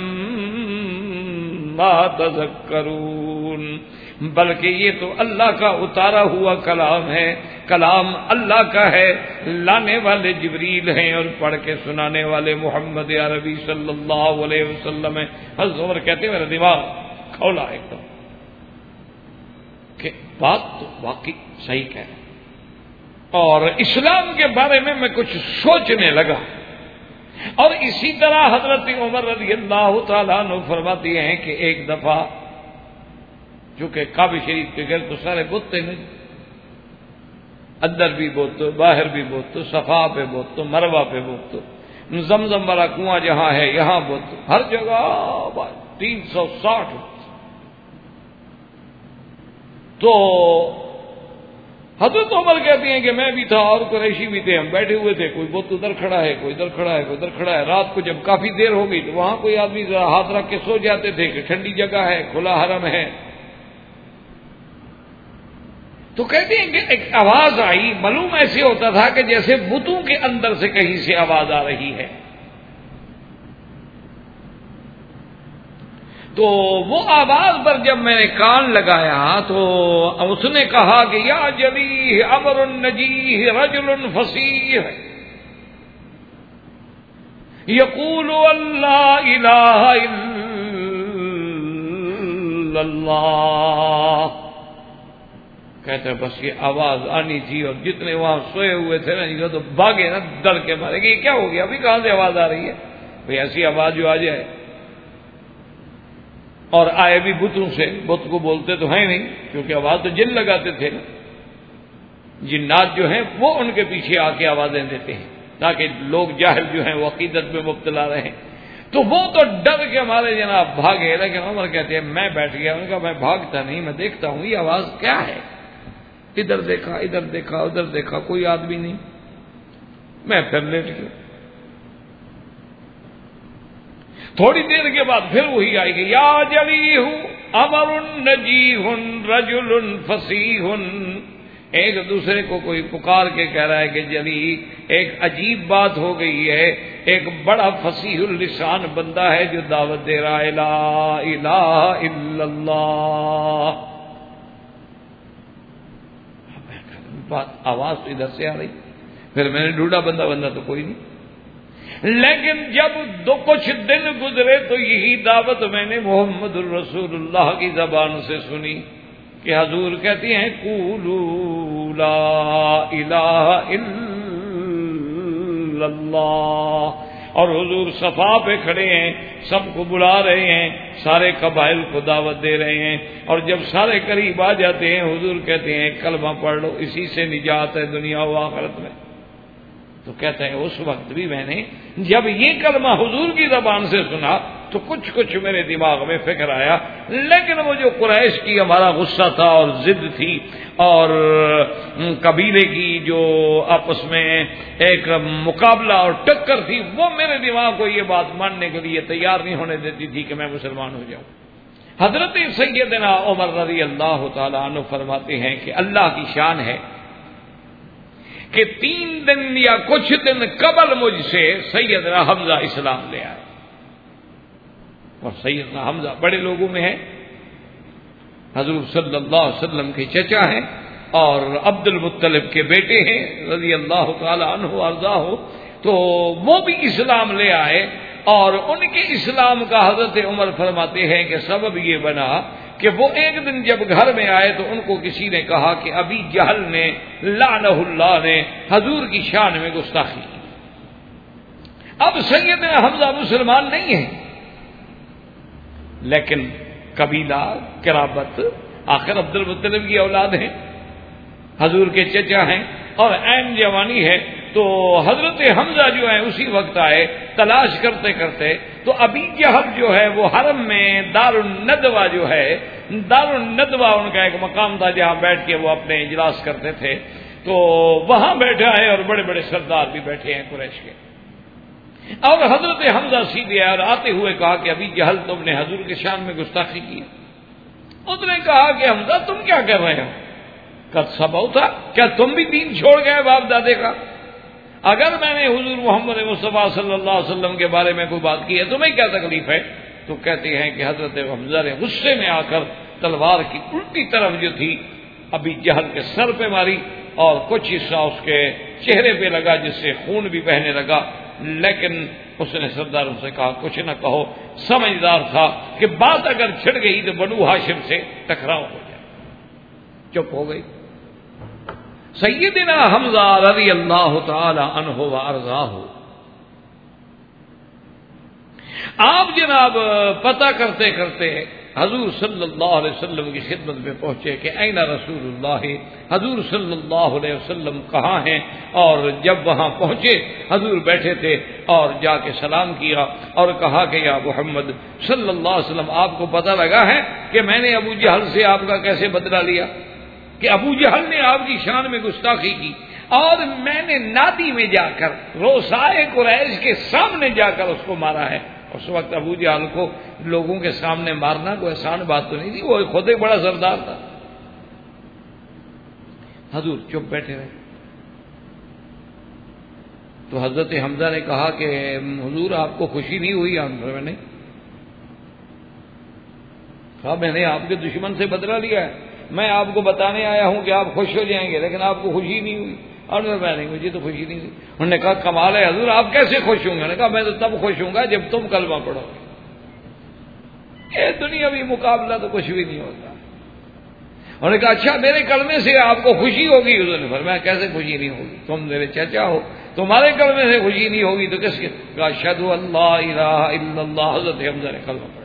ما تذکرون، بلکہ یہ تو اللہ کا اتارا ہوا کلام ہے، کلام اللہ کا ہے، لانے والے جبریل ہیں اور پڑھ کے سنانے والے محمد عربی صلی اللہ علیہ وسلم ہیں۔ حضرت عمر کہتے ہیں میرا دماغ کھولا ایک دم کہ بات تو واقعی صحیح کہہ رہے ہیں، اور اسلام کے بارے میں میں کچھ سوچنے لگا۔ اور اسی طرح حضرت عمر رضی اللہ تعالیٰ عنہ فرماتے ہیں کہ ایک دفعہ چونکہ کعبہ شریف کے گرد تو سارے بت تھے، اندر بھی بت، باہر بھی بت، صفا پہ بت، مروہ پہ بت، زمزم والا کنواں جہاں ہے یہاں بت، ہر جگہ 360۔ تو حضرت عمر کہتے ہیں کہ میں بھی تھا اور قریشی بھی تھے، ہم بیٹھے ہوئے تھے، کوئی بت ادھر کھڑا ہے، کوئی ادھر کھڑا ہے، کوئی ادھر کھڑا ہے۔ رات کو جب کافی دیر ہو گئی تو وہاں کوئی آدمی ذرا ہاتھ رکھ کے سو جاتے تھے کہ ٹھنڈی جگہ ہے، کھلا حرم ہے۔ تو کہتے ہیں کہ ایک آواز آئی، معلوم ایسے ہوتا تھا کہ جیسے بتوں کے اندر سے کہیں سے آواز آ رہی ہے۔ تو وہ آواز پر جب میں نے کان لگایا تو اس نے کہا کہ یا جلیح امر نجیح رجل فصیح یقول اللہ الہ الا اللہ، کہتے ہیں بس یہ آواز آنی تھی اور جتنے وہاں سوئے ہوئے تھے نا یہ تو بھاگے نا ڈر کے مارے کہ یہ کیا ہو گیا، ابھی کہاں سے آواز آ رہی ہے؟ بھئی ایسی آواز جو آ جائے، اور آئے بھی بتوں سے، بت کو بولتے تو ہیں نہیں کیونکہ آواز تو جن لگاتے تھے نا، جنات جو ہیں وہ ان کے پیچھے آ کے آوازیں دیتے ہیں تاکہ لوگ جاہل جو ہیں وہ عقیدت میں مبتلا رہیں۔ تو وہ تو ڈر کے مارے جناب بھاگے، لیکن عمر کہتے ہیں میں بیٹھ گیا، ان کا میں بھاگتا نہیں، میں دیکھتا ہوں یہ آواز کیا ہے۔ ادھر دیکھا، ادھر دیکھا، ادھر دیکھا، کوئی آدمی نہیں، میں پھر لیٹ گیا۔ تھوڑی دیر کے بعد پھر وہی آئے گی، یا جلیح امر نجیح رجل فصیح، ایک دوسرے کو کوئی پکار کے کہہ رہا ہے کہ جلی، ایک عجیب بات ہو گئی ہے، ایک بڑا فصیح اللسان بندہ ہے جو دعوت دے رہا ہے لا الہ الا اللہ۔ بات آواز تو ادھر سے آ رہی، پھر میں نے ڈھونڈا بندہ تو کوئی نہیں، لیکن جب کچھ دن گزرے تو یہی دعوت میں نے محمد الرسول اللہ کی زبان سے سنی کہ حضور کہتی ہیں قولوا لا الہ الا اللہ، اور حضور صفا پہ کھڑے ہیں، سب کو بلا رہے ہیں، سارے قبائل کو دعوت دے رہے ہیں، اور جب سارے قریب آ جاتے ہیں حضور کہتے ہیں کلمہ پڑھ لو، اسی سے نجات ہے دنیا و آخرت میں۔ تو کہتے ہیں اس وقت بھی میں نے جب یہ کلمہ حضور کی زبان سے سنا تو کچھ میرے دماغ میں فکر آیا، لیکن وہ جو قریش کی ہمارا غصہ تھا اور ضد تھی اور قبیلے کی جو آپس میں ایک مقابلہ اور ٹکر تھی، وہ میرے دماغ کو یہ بات ماننے کے لیے تیار نہیں ہونے دیتی تھی کہ میں مسلمان ہو جاؤں۔ حضرت سیدنا عمر رضی اللہ تعالیٰ عنہ فرماتے ہیں کہ اللہ کی شان ہے کہ 3 دن یا کچھ دن قبل مجھ سے سیدنا حمزہ اسلام لے آئے، اور سیدنا حمزہ بڑے لوگوں میں ہے، حضور صلی اللہ علیہ وسلم کے چچا ہیں اور عبد المطلب کے بیٹے ہیں رضی اللہ تعالی عنہ وارضاہ، تو وہ بھی اسلام لے آئے، اور ان کے اسلام کا حضرت عمر فرماتے ہیں کہ سبب یہ بنا کہ وہ ایک دن جب گھر میں آئے تو ان کو کسی نے کہا کہ ابی جہل نے لعنہ اللہ نے حضور کی شان میں گستاخی کی۔ اب سیدنا حمزہ مسلمان نہیں ہے، لیکن قبیلہ قرابت، آخر عبد المطلب کی اولاد ہیں، حضور کے چچا ہیں، اور عین جوانی ہے، تو حضرت حمزہ جو ہے اسی وقت آئے تلاش کرتے کرتے، تو ابی جہل جو ہے وہ حرم میں دار الندوہ جو ہے، دار الندوہ ان کا ایک مقام تھا جہاں بیٹھ کے وہ اپنے اجلاس کرتے تھے، تو وہاں بیٹھا ہے اور بڑے بڑے سردار بھی بیٹھے ہیں قریش کے، اور حضرت حمزہ سیدھے اور آتے ہوئے کہا کہ ابھی جہل تم نے حضور کے شان میں گستاخی کی۔ اس نے کہا کہ حمزہ تم کیا کر رہے ہو؟ قد صبوت، کیا تم بھی دین چھوڑ گئے باپ دادے کا؟ اگر میں نے حضور محمد مصطفیٰ صلی اللہ علیہ وسلم کے بارے میں کوئی بات کی ہے تمہیں کیا تکلیف ہے؟ تو کہتے ہیں کہ حضرت حمزہ نے غصے میں آ کر تلوار کی الٹی طرف جو تھی ابھی جہل کے سر پہ ماری، اور کچھ حصہ اس کے چہرے پہ لگا جس سے خون بھی بہنے لگا، لیکن اس نے سرداروں سے کہا کچھ نہ کہو، سمجھدار تھا کہ بات اگر چھڑ گئی تو بنو ہاشم سے ٹکراؤ ہو جائے، چپ ہو گئی۔ سیدنا حمزہ رضی اللہ تعالی عنہ وارضاہ، آپ جناب پتہ کرتے کرتے حضور صلی اللہ علیہ وسلم کی خدمت میں پہنچے کہ این رسول اللہ، حضور صلی اللہ علیہ وسلم کہاں ہیں؟ اور جب وہاں پہنچے حضور بیٹھے تھے، اور جا کے سلام کیا اور کہا کہ یا محمد صلی اللہ علیہ وسلم آپ کو پتہ لگا ہے کہ میں نے ابو جہل سے آپ کا کیسے بدلہ لیا، کہ ابو جہل نے آپ کی شان میں گستاخی کی، اور میں نے نادی میں جا کر روسائے قریش کے سامنے جا کر اس کو مارا ہے۔ اس وقت ابو جہل کو لوگوں کے سامنے مارنا کوئی آسان بات تو نہیں تھی، وہ خود ایک بڑا سردار تھا۔ حضور چپ بیٹھے رہے، تو حضرت حمزہ نے کہا کہ حضور آپ کو خوشی نہیں ہوئی؟ میں نے کہا میں نے آپ کے دشمن سے بدلہ لیا ہے، میں آپ کو بتانے آیا ہوں کہ آپ خوش ہو جائیں گے، لیکن آپ کو خوشی نہیں ہوئی۔ اور میں نہیں، مجھے تو خوشی نہیں ہوئی۔ انہوں نے کہا کمال ہے حضور، آپ کیسے خوش ہوں گے؟ انہوں نے کہا میں تو تب خوش ہوں گا جب تم کلمہ پڑھو گے، یہ دنیاوی مقابلہ تو کچھ بھی نہیں ہوتا۔ انہوں نے کہا اچھا میرے کلمے سے آپ کو خوشی ہوگی؟ حضور نے فرمایا کیسے خوشی نہیں ہوگی، تم میرے چچا ہو، تمہارے کلمے سے خوشی نہیں ہوگی تو کس کے؟ کہا اشہد ان لا الہ الا اللہ، حضرت حمزہ نے کلمہ پڑھا۔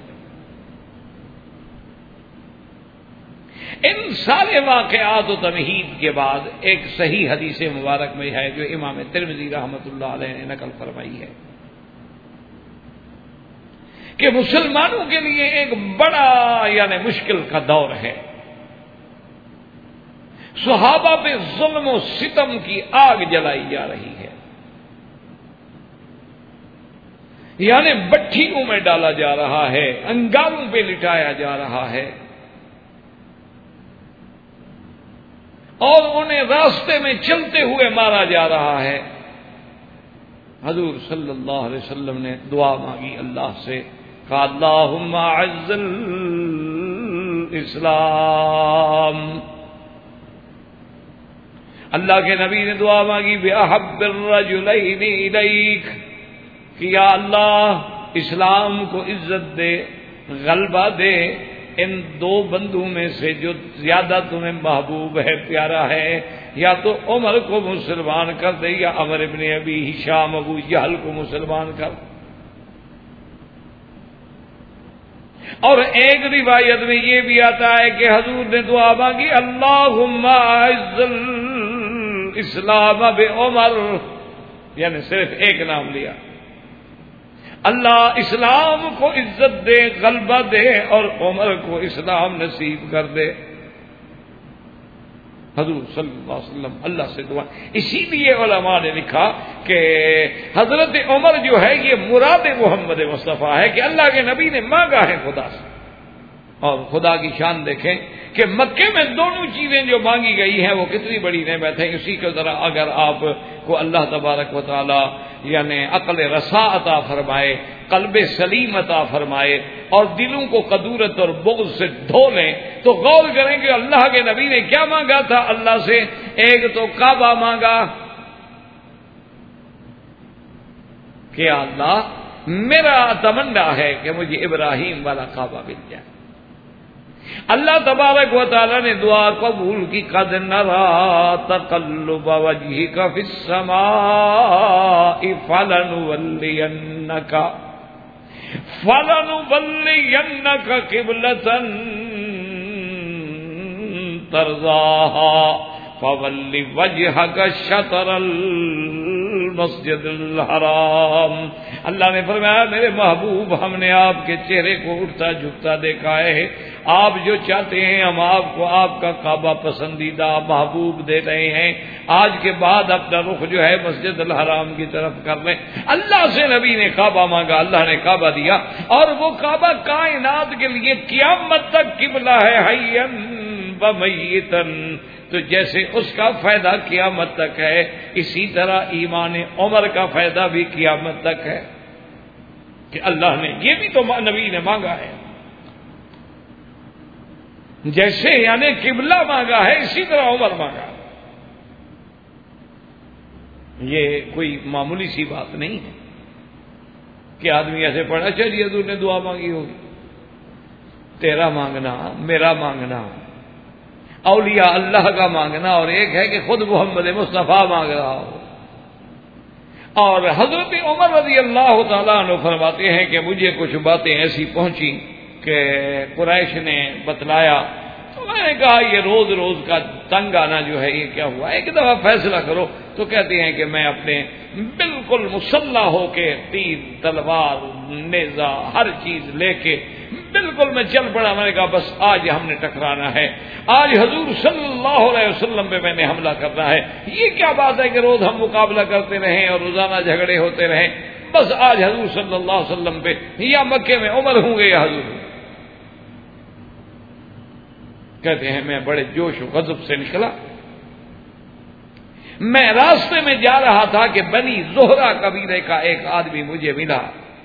ان سارے واقعات و تمہید کے بعد ایک صحیح حدیث مبارک میں ہے جو امام ترمذی رحمۃ اللہ علیہ نے نقل فرمائی ہے کہ مسلمانوں کے لیے ایک بڑا یعنی مشکل کا دور ہے، صحابہ پہ ظلم و ستم کی آگ جلائی جا رہی ہے، یعنی بٹھیوں میں ڈالا جا رہا ہے، انگاروں پہ لٹایا جا رہا ہے، اور انہیں راستے میں چلتے ہوئے مارا جا رہا ہے۔ حضور صلی اللہ علیہ وسلم نے دعا مانگی اللہ سے، کہا اللہم اعز الاسلام، اللہ کے نبی نے دعا مانگی بأحب الرجلین الیک، کہ یا اللہ اسلام کو عزت دے، غلبہ دے، ان دو بندوں میں سے جو زیادہ تمہیں محبوب ہے، پیارا ہے، یا تو عمر کو مسلمان کر دے یا عمر ابن ابی ہشام ابو جہل کو مسلمان کر۔ اور ایک روایت میں یہ بھی آتا ہے کہ حضور نے دعا مانگی اللہم اعز الاسلام بعمر، یعنی صرف ایک نام لیا، اللہ اسلام کو عزت دے، غلبہ دے، اور عمر کو اسلام نصیب کر دے۔ حضور صلی اللہ علیہ وسلم اللہ سے دعا، اسی لیے علماء نے لکھا کہ حضرت عمر جو ہے یہ مراد محمد مصطفیٰ ہے کہ اللہ کے نبی نے مانگا ہے خدا سے۔ اور خدا کی شان دیکھیں کہ مکے میں دونوں چیزیں جو مانگی گئی ہیں وہ کتنی بڑی نعمت ہے۔ اسی کے ذرا اگر آپ کو اللہ تبارک و تعالی یعنی عقل رسا عطا فرمائے، قلب سلیم عطا فرمائے، اور دلوں کو قدورت اور بغض سے دھو لیں، تو غور کریں کہ اللہ کے نبی نے کیا مانگا تھا اللہ سے۔ ایک تو کعبہ مانگا کہ اللہ میرا تمنا ہے کہ مجھے ابراہیم والا کعبہ مل جائے۔ اللہ تبارک و تعالی نے دعا قبول کی، قد نرى تقلب وجهك في السماء فلنولينك قبلة ترضاها فول وجهك شطر المسجد الحرام۔ اللہ نے فرمایا میرے محبوب ہم نے آپ کے چہرے کو اٹھتا جھکتا دیکھا ہے، آپ جو چاہتے ہیں ہم آپ کو آپ کا کعبہ پسندیدہ محبوب دے رہے ہیں، آج کے بعد اپنا رخ جو ہے مسجد الحرام کی طرف کر لیں۔ اللہ سے نبی نے کعبہ مانگا، اللہ نے کعبہ دیا، اور وہ کعبہ کائنات کے لیے قیامت تک قبلہ ہے، حیًّا ومیتًا۔ تو جیسے اس کا فائدہ قیامت تک ہے، اسی طرح ایمان عمر کا فائدہ بھی قیامت تک ہے کہ اللہ نے یہ بھی تو نبی نے مانگا ہے۔ جیسے یعنی قبلہ مانگا ہے، اسی طرح عمر مانگا۔ یہ کوئی معمولی سی بات نہیں ہے کہ آدمی ایسے پڑھا چلیے حضور نے دعا مانگی ہوگی۔ تیرا مانگنا، میرا مانگنا، اولیاء اللہ کا مانگنا، اور ایک ہے کہ خود محمد مصطفیٰ مانگ رہا ہو۔ اور حضرت عمر رضی اللہ تعالیٰ عنہ فرماتے ہیں کہ مجھے کچھ باتیں ایسی پہنچی کہ قریش نے بتلایا، تو میں نے کہا یہ روز روز کا تنگ آنا جو ہے یہ کیا ہوا، ایک دفعہ فیصلہ کرو۔ تو کہتے ہیں کہ میں اپنے بالکل مسلح ہو کے تیر تلوار نیزہ ہر چیز لے کے بالکل میں چل پڑا۔ میں نے کہا بس آج ہم نے ٹکرانا ہے، آج حضور صلی اللہ علیہ وسلم پہ میں نے حملہ کرنا ہے۔ یہ کیا بات ہے کہ روز ہم مقابلہ کرتے رہیں اور روزانہ جھگڑے ہوتے رہیں، بس آج حضور صلی اللہ علیہ وسلم پہ یا مکے میں عمر ہوں گے یا حضور۔ کہتے ہیں میں بڑے جوش و غضب سے نکلا، میں راستے میں جا رہا تھا کہ بنی زہرہ قبیلے کا ایک آدمی مجھے ملا،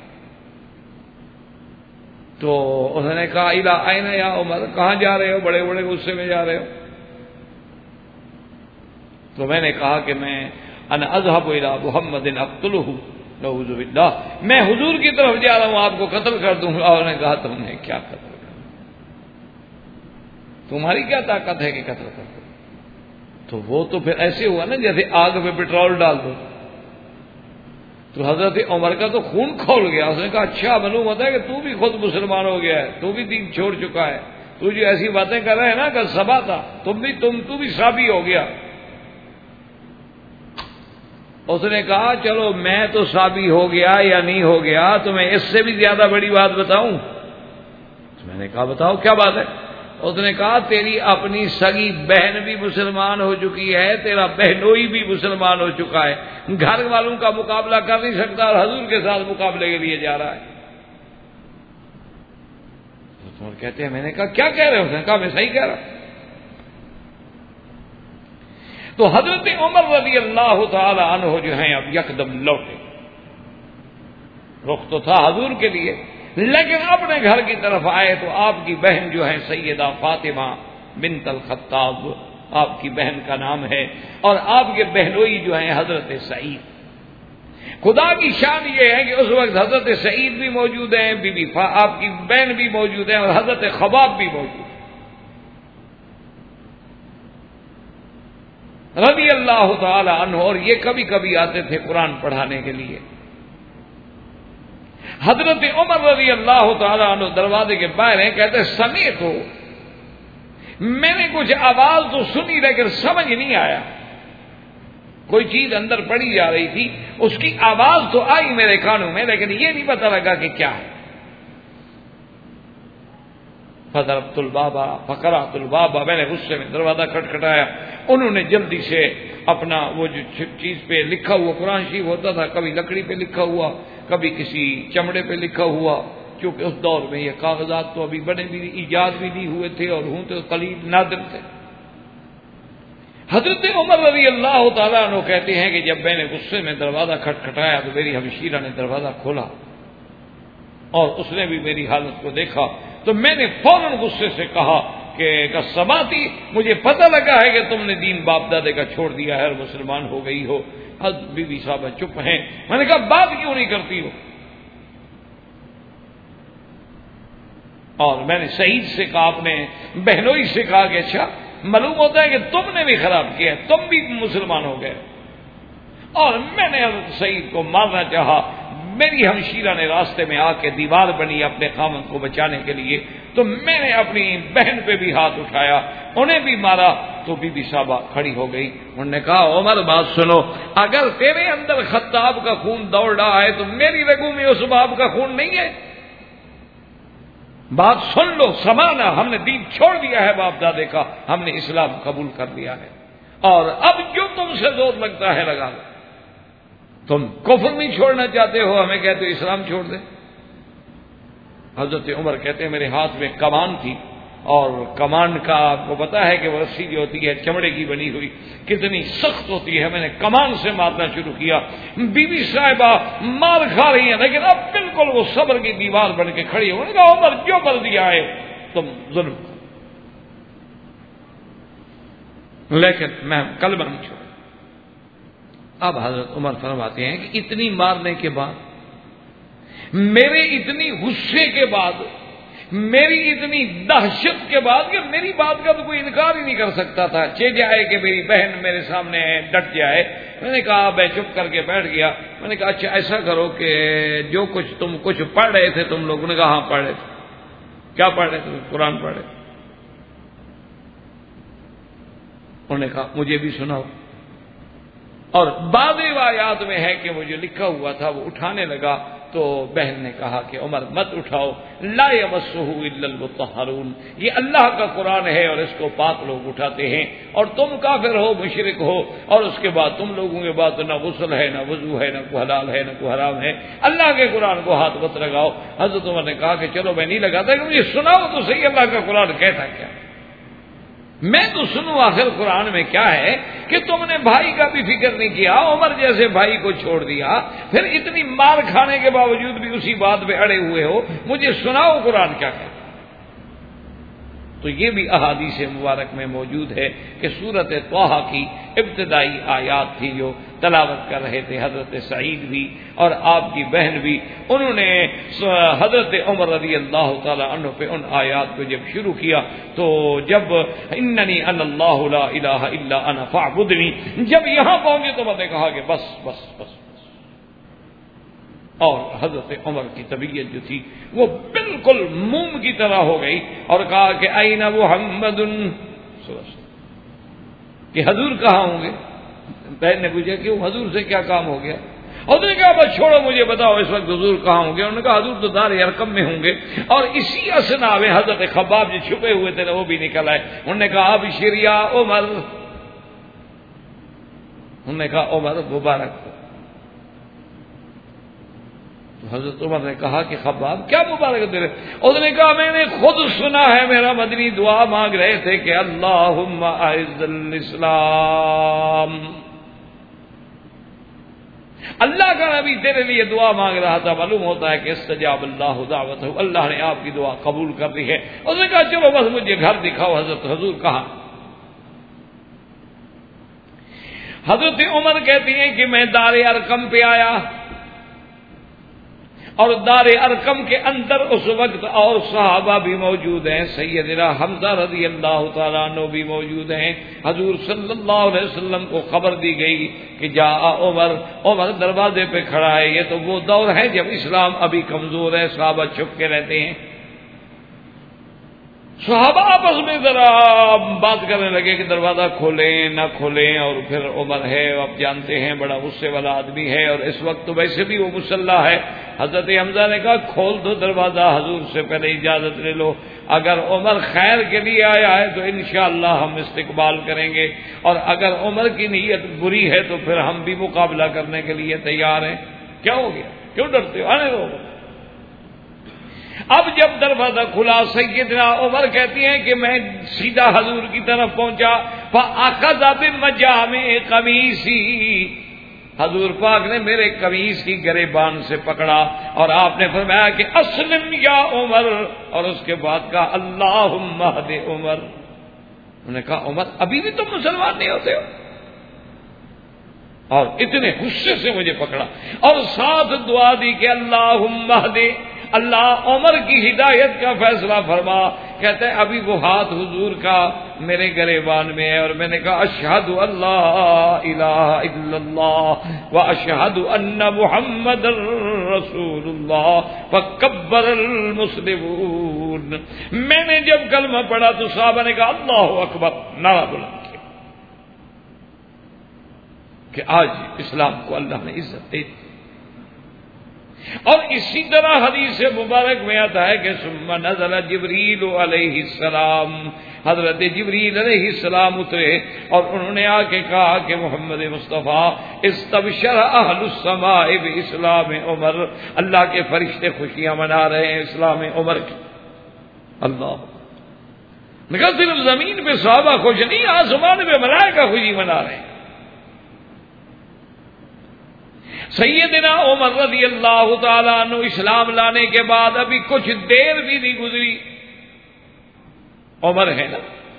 تو انہوں نے کہا الی این یا عمر، کہاں جا رہے ہو، بڑے بڑے غصے میں جا رہے ہو۔ تو میں نے کہا کہ میں انا اذهب الی محمد اقتلہ نعوذ باللہ، میں حضور کی طرف جا رہا ہوں، آپ کو قتل کر دوں گا۔ انہوں نے کہا تم نے کیا قتل کرنا، تمہاری کیا طاقت ہے کہ قتل کر دو؟ تو وہ تو پھر ایسے ہوا نا جیسے آگ پہ پٹرول ڈال دو۔ تو حضرت عمر کا تو خون کھول گیا، اس نے کہا اچھا معلوم ہوتا ہے کہ تو بھی خود مسلمان ہو گیا ہے، تو بھی دین چھوڑ چکا ہے، تو جو ایسی باتیں کر رہے ہیں نا کہ سبا تھا، تو بھی صحابی ہو گیا۔ اس نے کہا چلو میں تو صحابی ہو گیا یا نہیں ہو گیا، تو میں اس سے بھی زیادہ بڑی بات بتاؤں۔ میں نے کہا بتاؤ کیا بات ہے؟ اس نے کہا تیری اپنی سگی بہن بھی مسلمان ہو چکی ہے، تیرا بہنوئی بھی مسلمان ہو چکا ہے، گھر والوں کا مقابلہ کر نہیں سکتا اور حضور کے ساتھ مقابلے کے لیے جا رہا ہے۔ تو کہتے ہیں میں نے کہا کیا کہہ رہے ہو؟ اس نے کہا میں صحیح کہہ رہا ہوں۔ تو حضرت عمر رضی اللہ تعالی عنہ جو ہیں اب یکدم لوٹے، رخ تو تھا حضور کے لیے، لیکن اپنے گھر کی طرف آئے تو آپ کی بہن جو ہے سیدہ فاطمہ بنت الخطاب، آپ کی بہن کا نام ہے، اور آپ کے بہنوئی جو ہیں حضرت سعید، خدا کی شان یہ ہے کہ اس وقت حضرت سعید بھی موجود ہیں، بی بی آپ کی بہن بھی موجود ہیں، اور حضرت خباب بھی موجود ہیں رضی اللہ تعالی عنہ، اور یہ کبھی کبھی آتے تھے قرآن پڑھانے کے لیے۔ حضرت عمر رضی اللہ تعالی عنہ دروازے کے باہر ہیں، کہتے سمیت ہو، میں نے کچھ آواز تو سنی لیکن سمجھ نہیں آیا، کوئی چیز اندر پڑی جا رہی تھی، اس کی آواز تو آئی میرے کانوں میں لیکن یہ نہیں پتہ لگا کہ کیا ہے۔ فضربت الباب فقرأت الباب، میں نے غصے میں دروازہ کھٹکھٹایا، انہوں نے جلدی سے اپنا وہ جو چیز پہ لکھا ہوا قرآن شریف ہوتا تھا، کبھی لکڑی پہ لکھا ہوا، کبھی کسی چمڑے پہ لکھا ہوا، کیونکہ اس دور میں یہ کاغذات تو ابھی بنے بھی ایجاد بھی نہیں ہوئے تھے اور ہوں تو قلیل نادر تھے۔ حضرت عمر رضی اللہ تعالیٰ عنہ کہتے ہیں کہ جب میں نے غصے میں دروازہ کھٹکھٹایا تو میری ہمشیرہ نے دروازہ کھولا اور اس نے بھی میری حالت کو دیکھا، تو میں نے فوراً غصے سے کہا کہ سماتی، مجھے پتہ لگا ہے کہ تم نے دین باپ دادے کا چھوڑ دیا ہے اور مسلمان ہو گئی ہو۔ حضرت بی بی صاحبہ چپ ہیں۔ میں نے کہا بات کیوں نہیں کرتی ہو؟ اور میں نے سعید سے کہا، اپنے بہنوئی سے کہا کہ اچھا معلوم ہوتا ہے کہ تم نے بھی خراب کیا، تم بھی مسلمان ہو گئے۔ اور میں نے حضرت سعید کو مارنا چاہا، میری ہمشیرہ نے راستے میں آ کے دیوار بنی اپنے خامن کو بچانے کے لیے، تو میں نے اپنی بہن پہ بھی ہاتھ اٹھایا، انہیں بھی مارا، تو بی بی صاحبہ کھڑی ہو گئی۔ انہوں نے کہا عمر بات سنو، اگر تیرے اندر خطاب کا خون دوڑ رہا ہے تو میری رگوں میں اس باپ کا خون نہیں ہے؟ بات سن لو، سمانا، ہم نے دین چھوڑ دیا ہے باپ دادے کا، ہم نے اسلام قبول کر لیا ہے، اور اب جو تم سے زور لگتا ہے لگا لو۔ تم کفر نہیں چھوڑنا چاہتے ہو، ہمیں کہتے ہو اسلام چھوڑ دے۔ حضرت عمر کہتے ہیں میرے ہاتھ میں کمان تھی، اور کمان کا آپ کو پتا ہے کہ وہ رسی جو ہوتی ہے چمڑے کی بنی ہوئی کتنی سخت ہوتی ہے، میں نے کمان سے مارنا شروع کیا۔ بی بی صاحبہ مار کھا رہی ہیں لیکن اب بالکل وہ صبر کی دیوار بن کے کھڑی ہو۔ انہوں نے کہا عمر جو مرضی آئے تم ظلم کرو، لیکن میں کلمہ نہیں چھوڑا۔ اب حضرت عمر فرماتے ہیں کہ اتنی مارنے کے بعد، میرے اتنی غصے کے بعد، میری اتنی دہشت کے بعد کہ میری بات کا تو کوئی انکار ہی نہیں کر سکتا تھا، چہ جائے کہ میری بہن میرے سامنے ہے ڈٹ جائے۔ میں نے کہا میں چپ کر کے بیٹھ گیا۔ میں نے کہا اچھا ایسا کرو کہ جو تم کچھ پڑھ رہے تھے تم لوگوں نے کہا ہاں پڑھ رہے تھے۔ کیا پڑھ رہے تھے؟ قرآن پڑھ رہے تھے۔ انہوں نے کہا مجھے بھی سناؤ، اور بعض روایات میں ہے کہ وہ جو لکھا ہوا تھا وہ اٹھانے لگا، تو بہن نے کہا کہ عمر مت اٹھاؤ، لا یمسہ الا المطہرون، یہ اللہ کا قرآن ہے اور اس کو پاک لوگ اٹھاتے ہیں، اور تم کافر ہو، مشرک ہو، اور اس کے بعد تم لوگوں کے بعد نہ غسل ہے، نہ وضو ہے، نہ کوئی حلال ہے، نہ کوئی حرام ہے، اللہ کے قرآن کو ہاتھ مت لگاؤ۔ حضرت عمر نے کہا کہ چلو میں نہیں لگاتا، کہ مجھے سناؤ تو صحیح اللہ کا قرآن کہتا کیا، میں تو سنوں آخر قرآن میں کیا ہے کہ تم نے بھائی کا بھی فکر نہیں کیا، عمر جیسے بھائی کو چھوڑ دیا، پھر اتنی مار کھانے کے باوجود بھی اسی بات پہ اڑے ہوئے ہو، مجھے سناؤ قرآن کیا کہتا۔ تو یہ بھی احادیث مبارک میں موجود ہے کہ سورۃ طٰہٰ کی ابتدائی آیات تھی جو تلاوت کر رہے تھے حضرت سعید بھی اور آپ کی بہن بھی، انہوں نے حضرت عمر رضی اللہ تعالی عنہ پہ ان آیات کو جب شروع کیا تو جب اننی انا اللہ لا الہ الا انا فاعبدنی، جب یہاں پہنچے تو میں نے کہا کہ بس بس بس، اور حضرت عمر کی طبیعت جو تھی وہ بالکل موم کی طرح ہو گئی، اور کہا کہ این محمد، کہ حضور کہاں ہوں گے؟ بہن نے پوچھا کہ حضور سے کیا کام ہو گیا؟ حضور نے کہا بس چھوڑو مجھے بتاؤ اس وقت حضور کہاں ہوں گے؟ انہوں نے کہا حضور تو دار ارقم میں ہوں گے، اور اسی اثنا میں حضرت خباب جو چھپے ہوئے تھے وہ بھی نکل آئے۔ انہوں نے کہا ابشر یا عمر، انہوں نے کہا عمر مبارک۔ حضرت عمر نے کہا کہ خباب کیا مبارک دے رہے؟ اس نے کہا میں نے خود سنا ہے میرا مدنی دعا مانگ رہے تھے کہ اللہم اعز الاسلام، اللہ کا نبی تیرے لیے دعا مانگ رہا تھا، معلوم ہوتا ہے کہ استجاب اللہ دعوتہ، اللہ نے آپ کی دعا قبول کر لی ہے۔ اس نے کہا چلو بس مجھے گھر دکھاؤ حضرت، حضور کہاں؟ حضرت عمر کہتی ہیں کہ میں دار ارقم پہ آیا، اور دار ارقم کے اندر اس وقت اور صحابہ بھی موجود ہیں، سیدنا حمزہ رضی اللہ تعالیٰ عنہ بھی موجود ہیں۔ حضور صلی اللہ علیہ وسلم کو خبر دی گئی کہ جا عمر دروازے پہ کھڑا ہے۔ یہ تو وہ دور ہے جب اسلام ابھی کمزور ہے، صحابہ چھپ کے رہتے ہیں۔ صحابہ آپس میں ذرا بات کرنے لگے کہ دروازہ کھولیں نہ کھولیں، اور پھر عمر ہے، آپ جانتے ہیں بڑا غصے والا آدمی ہے، اور اس وقت تو ویسے بھی وہ مسلح ہے۔ حضرت حمزہ نے کہا کھول دو دروازہ، حضور سے پہلے اجازت لے لو، اگر عمر خیر کے لیے آیا ہے تو انشاءاللہ ہم استقبال کریں گے، اور اگر عمر کی نیت بری ہے تو پھر ہم بھی مقابلہ کرنے کے لیے تیار ہیں۔ کیا ہو گیا، کیوں ڈرتے ہو، آنے دو۔ اب جب دروازہ کھلا، سیدنا عمر کہتی ہیں کہ میں سیدھا حضور کی طرف پہنچا، فَأَخَذَ بِمَجَامِعِ قَمِيصِي، حضور پاک نے میرے قمیص کی گریبان سے پکڑا، اور آپ نے فرمایا کہ اسلم یا عمر، اور اس کے بعد کہا اللہم اہد عمر۔ انہوں نے کہا عمر ابھی بھی تم مسلمان نہیں ہوتے ہو، اور اتنے غصے سے مجھے پکڑا، اور ساتھ دعا دی کہ اللہم اہد، اللہ عمر کی ہدایت کا فیصلہ فرما۔ کہتے ہیں ابھی وہ ہاتھ حضور کا میرے گریبان میں ہے، اور میں نے کہا اشہد اللہ الہ الا اللہ واشہد ان محمد رسول اللہ، فکبر المسلمون۔ میں نے جب کلمہ پڑھا تو صحابہ نے کہا اللہ اکبر، نعرہ بلند کیا کہ آج اسلام کو اللہ نے عزت دے دی۔ اور اسی طرح حدیث مبارک میں آتا ہے کہ ثم نزل جبریل علیہ السلام، حضرت جبریل علیہ السلام اترے، اور انہوں نے آ کے کہا کہ محمد مصطفیٰ استبشر اہل السماء باسلام عمر، اللہ کے فرشتے خوشیاں منا رہے ہیں اسلام عمر کی۔ اللہ نے کہا صرف زمین پہ صحابہ خوش نہیں، آسمان پہ ملائکہ خوشی منا رہے ہیں۔ سیدنا عمر رضی اللہ تعالیٰ عنہ اسلام لانے کے بعد ابھی کچھ دیر بھی نہیں گزری، عمر ہے نا،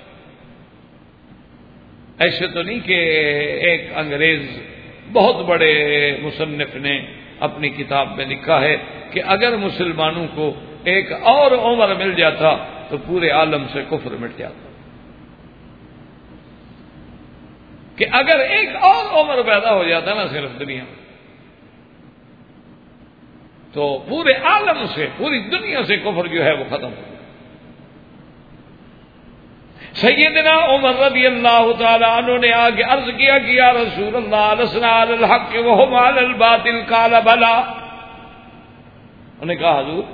ایسے تو نہیں کہ ایک انگریز بہت بڑے مصنف نے اپنی کتاب میں لکھا ہے کہ اگر مسلمانوں کو ایک اور عمر مل جاتا تو پورے عالم سے کفر مٹ جاتا، کہ اگر ایک اور عمر پیدا ہو جاتا نا صرف دنیا میں تو پورے عالم سے، پوری دنیا سے کفر جو ہے وہ ختم ہو گیا۔ سیدنا عمر رضی اللہ تعالی عنہ نے آگے عرض کیا کہ یا رسول اللہ لسنا علی الحق وهم علی الباطل، قال بلا۔ انہوں نے کہا حضور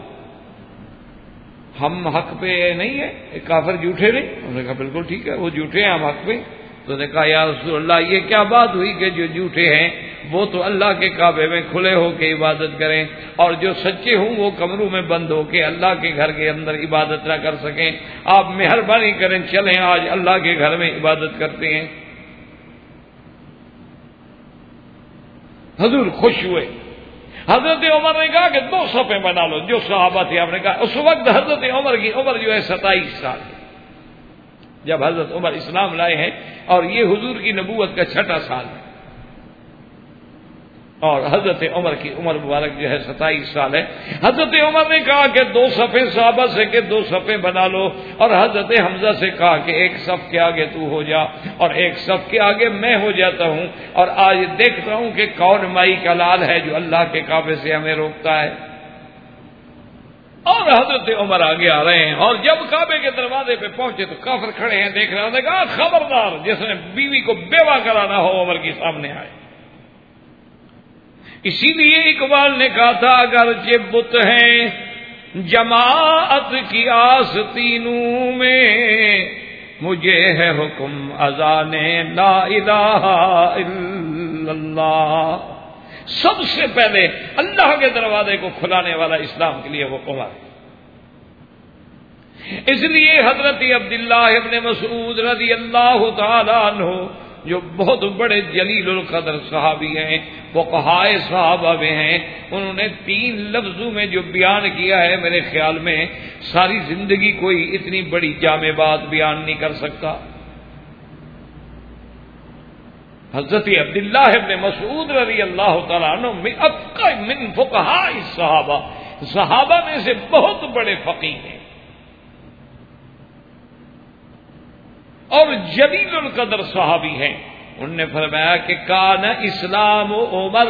ہم حق پہ نہیں ہیں، کافر جھوٹے نہیں؟ انہوں نے کہا بالکل ٹھیک ہے، وہ جھوٹے ہیں، ہم حق پہ۔ تو نے کہا یا رسول اللہ یہ کیا بات ہوئی کہ جو جھوٹے ہیں وہ تو اللہ کے کعبے میں کھلے ہو کے عبادت کریں، اور جو سچے ہوں وہ کمروں میں بند ہو کے اللہ کے گھر کے اندر عبادت نہ کر سکیں، آپ مہربانی کریں چلیں آج اللہ کے گھر میں عبادت کرتے ہیں۔ حضور خوش ہوئے۔ حضرت عمر نے کہا کہ 2 صفیں بنا لو، جو صحابہ تھے آپ نے کہا، اس وقت حضرت عمر کی عمر جو ہے 27 سال ہے جب حضرت عمر اسلام لائے ہیں، اور یہ حضور کی نبوت کا 6واں سال ہے، اور حضرت عمر کی عمر مبارک جو ہے 27 سال ہے۔ حضرت عمر نے کہا کہ 2 صفیں صحابہ سے کہ 2 صفیں بنا لو، اور حضرت حمزہ سے کہا کہ ایک صف کے آگے تو ہو جا اور ایک صف کے آگے میں ہو جاتا ہوں، اور آج دیکھتا ہوں کہ کون مائی کا لال ہے جو اللہ کے کعبے سے ہمیں روکتا ہے۔ اور حضرت عمر آگے آ رہے ہیں، اور جب کعبے کے دروازے پہ پہنچے تو کافر کھڑے ہیں دیکھ رہے ہیں۔ نے کہا خبردار جس نے بیوی کو بیوہ کرانا ہو عمر کے سامنے آئے۔ اسی لیے اقبال نے کہا تھا اگرچہ بت ہیں جماعت کی آستینوں میں، مجھے ہے حکم اذان لا الہ الا اللہ۔ سب سے پہلے اللہ کے دروازے کو کھلانے والا اسلام کے لیے وہ عمر ہے۔ اس لیے حضرت عبداللہ ابن مسعود رضی اللہ تعالی عنہ جو بہت بڑے جلیل القدر صحابی ہیں، فقہائے صحابہ میں ہیں، انہوں نے 3 لفظوں میں جو بیان کیا ہے میرے خیال میں ساری زندگی کوئی اتنی بڑی جامع بات بیان نہیں کر سکتا۔ حضرت عبداللہ ابن مسعود رضی اللہ تعالیٰ عنہ میں اب کا من فقہاء الصحابہ، صحابہ میں سے بہت بڑے فقیہ ہیں اور جلیل القدر صحابی ہیں. انہوں نے فرمایا کہ کان اسلام عمر،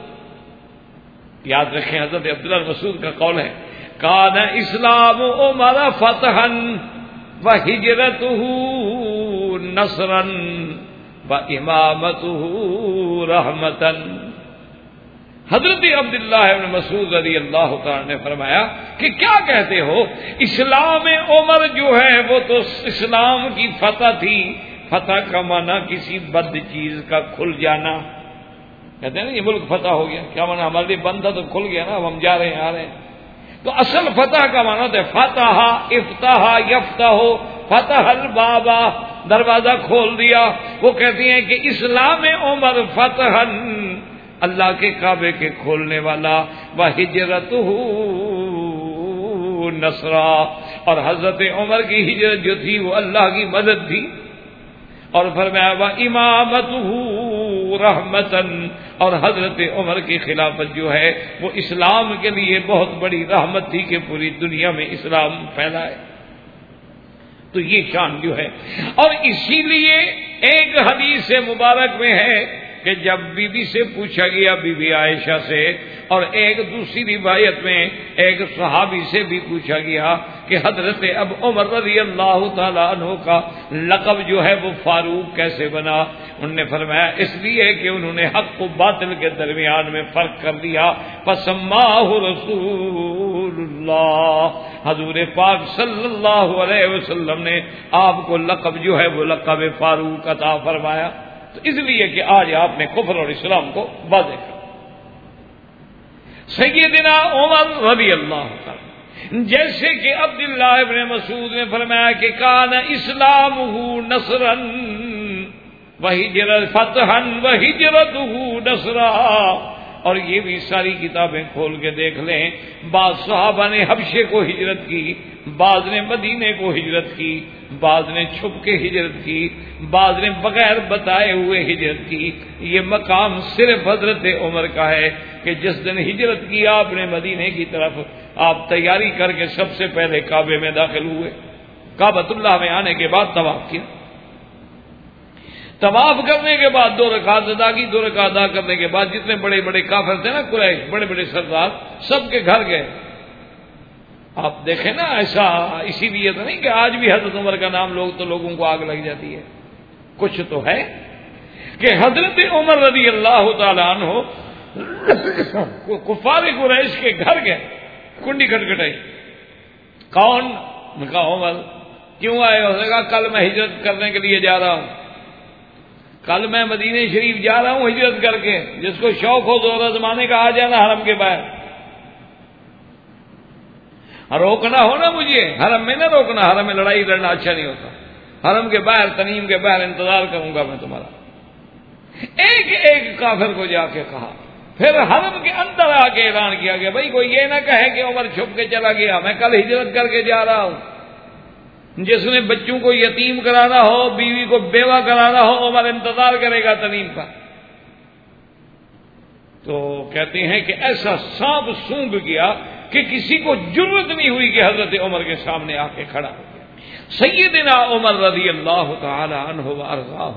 یاد رکھیں حضرت عبداللہ مسعود کا قول ہے، کان اسلام عمر فتحا وہجرتہ نصرا وامامتہ رحمتا. حضرت عبداللہ ابن مسعود رضی اللہ تعالی نے فرمایا کہ کیا کہتے ہو، اسلام عمر جو ہے وہ تو اسلام کی فتح تھی. فتح کا معنی کسی بد چیز کا کھل جانا. کہتے ہیں نا یہ ملک فتح ہو گیا، کیا معنی ہمارے لیے بند تھا تو کھل گیا نا، اب ہم جا رہے ہیں آ رہے ہیں. تو اصل فتح کا معنی ہوتا ہے فتح، افتح یفتح، فتح البابا، دروازہ کھول دیا. وہ کہتی ہیں کہ اسلام عمر فتحا، اللہ کے کعبے کے کھولنے والا، وہجرتہ نصرا، اور حضرت عمر کی ہجرت جو تھی وہ اللہ کی مدد تھی. اور فرمایا وامامتہ رحمتا، اور حضرت عمر کی خلافت جو ہے وہ اسلام کے لیے بہت بڑی رحمت تھی کہ پوری دنیا میں اسلام پھیلائے. تو یہ شان جو ہے. اور اسی لیے ایک حدیث مبارک میں ہے کہ جب بی بی سے پوچھا گیا، بی بی عائشہ سے، اور ایک دوسری روایت میں ایک صحابی سے بھی پوچھا گیا کہ حضرت اب عمر رضی اللہ تعالیٰ عنہ کا لقب جو ہے وہ فاروق کیسے بنا. انہوں نے فرمایا اس لیے کہ انہوں نے حق و باطل کے درمیان میں فرق کر دیا. فسماہ رسول اللہ، حضور پاک صلی اللہ علیہ وسلم نے آپ کو لقب جو ہے وہ لقب فاروق عطا فرمایا. تو اس لیے کہ آج آپ نے کفر اور اسلام کو واضح کر. سیدنا عمر رضی اللہ عنہ، جیسے کہ عبداللہ ابن مسعود نے فرمایا کہ کان اسلامہ نصرا وہجرت فتحا وہجرتہ نصرا. اور یہ بھی ساری کتابیں کھول کے دیکھ لیں، بعض صحابہ نے حبشے کو ہجرت کی، بعض نے مدینے کو ہجرت کی، بعض نے چھپ کے ہجرت کی، بعض نے بغیر بتائے ہوئے ہجرت کی. یہ مقام صرف حضرت عمر کا ہے کہ جس دن ہجرت کی آپ نے مدینے کی طرف، آپ تیاری کر کے سب سے پہلے کعبے میں داخل ہوئے. کعبۃ اللہ میں آنے کے بعد طواف کیا، طواف کرنے کے بعد 2 رکعت ادا کی. 2 رکعت ادا کرنے کے بعد جتنے بڑے بڑے کافر تھے نا قریش، بڑے بڑے سردار، سب کے گھر گئے. آپ دیکھیں نا ایسا اسی لیے تو نہیں کہ آج بھی حضرت عمر کا نام تو لوگوں کو آگ لگ جاتی ہے. کچھ تو ہے کہ حضرت عمر رضی اللہ تعالیٰ عنہ کفار قریش کے گھر گئے، کنڈی کھٹکھٹائی. کون؟ نے کہا عمر. کیوں آئے؟ اس نے کہا کل میں ہجرت کرنے کے لیے جا رہا ہوں، کل میں مدینہ شریف جا رہا ہوں ہجرت کر کے. جس کو شوق ہو زور آزمانے کا آ جانا حرم کے باہر. روکنا ہو نا مجھے، حرم میں نہ روکنا، حرم میں لڑائی لڑنا اچھا نہیں ہوتا. حرم کے باہر، تنعیم کے باہر انتظار کروں گا میں تمہارا. ایک ایک کافر کو جا کے کہا. پھر حرم کے اندر آ کے اعلان کیا گیا بھائی کوئی یہ نہ کہے کہ عمر چھپ کے چلا گیا، میں کل ہجرت کر کے جا رہا ہوں. جس نے بچوں کو یتیم کرانا ہو، بیوی کو بیوہ کرانا ہو، عمر انتظار کرے گا تنعیم کا. تو کہتے ہیں کہ ایسا سانپ سونگ گیا کہ کسی کو جرت نہیں ہوئی کہ حضرت عمر کے سامنے آ کے کھڑا ہو گیا. سیدنا عمر رضی اللہ تعالی عنہ وارضاہ.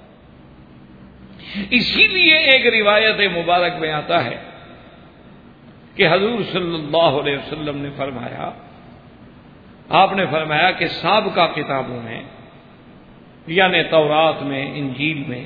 اسی لیے ایک روایت مبارک میں آتا ہے کہ حضور صلی اللہ علیہ وسلم نے فرمایا، آپ نے فرمایا کہ سابقہ کتابوں میں یعنی تورات میں، انجیل میں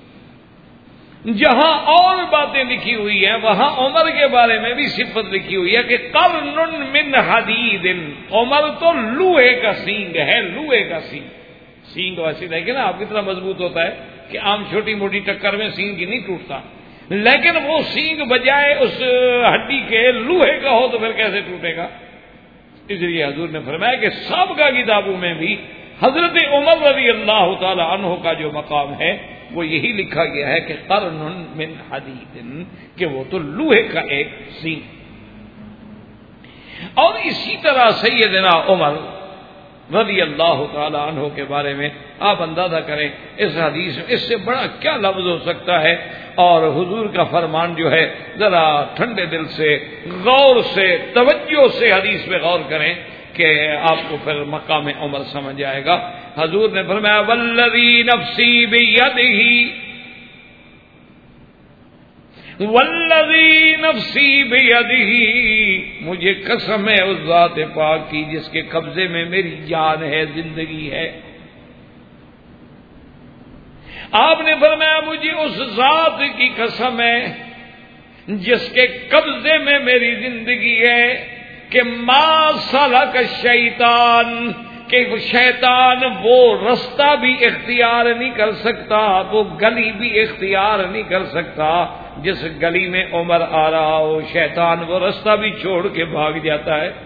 جہاں اور باتیں لکھی ہوئی ہیں وہاں عمر کے بارے میں بھی صفت لکھی ہوئی ہے کہ قرن من حدید. عمر تو لوہے کا سینگ ہے، لوہے کا سینگ. سینگ ویسے دیکھیں نا آپ کتنا مضبوط ہوتا ہے کہ عام چھوٹی موٹی ٹکر میں سینگ ہی نہیں ٹوٹتا، لیکن وہ سینگ بجائے اس ہڈی کے لوہے کا ہو تو پھر کیسے ٹوٹے گا. اس لیے حضور نے فرمایا کہ سابقہ کتابوں میں بھی حضرت عمر رضی اللہ تعالی عنہ کا جو مقام ہے وہ یہی لکھا گیا ہے کہ قرن من حدید، کہ وہ تو لوہے کا ایک سینگ. اور اسی طرح سیدنا عمر رضی اللہ تعالی عنہ کے بارے میں آپ اندازہ کریں اس حدیث میں اس سے بڑا کیا لفظ ہو سکتا ہے. اور حضور کا فرمان جو ہے ذرا ٹھنڈے دل سے غور سے توجہ سے حدیث میں غور کریں کہ آپ کو پھر مقام عمر سمجھ آئے گا. حضور نے فرمایا والذی نفسی بیدہ والذی نفسی بیدہ، مجھے قسم ہے اس ذات پاک کی جس کے قبضے میں میری جان ہے، زندگی ہے. آپ نے فرمایا مجھے اس ذات کی قسم ہے جس کے قبضے میں میری زندگی ہے کہ ما سلک الشیطان، کہ شیطان وہ رستہ بھی اختیار نہیں کر سکتا، وہ گلی بھی اختیار نہیں کر سکتا جس گلی میں عمر آ رہا ہو. شیطان وہ رستہ بھی چھوڑ کے بھاگ جاتا ہے.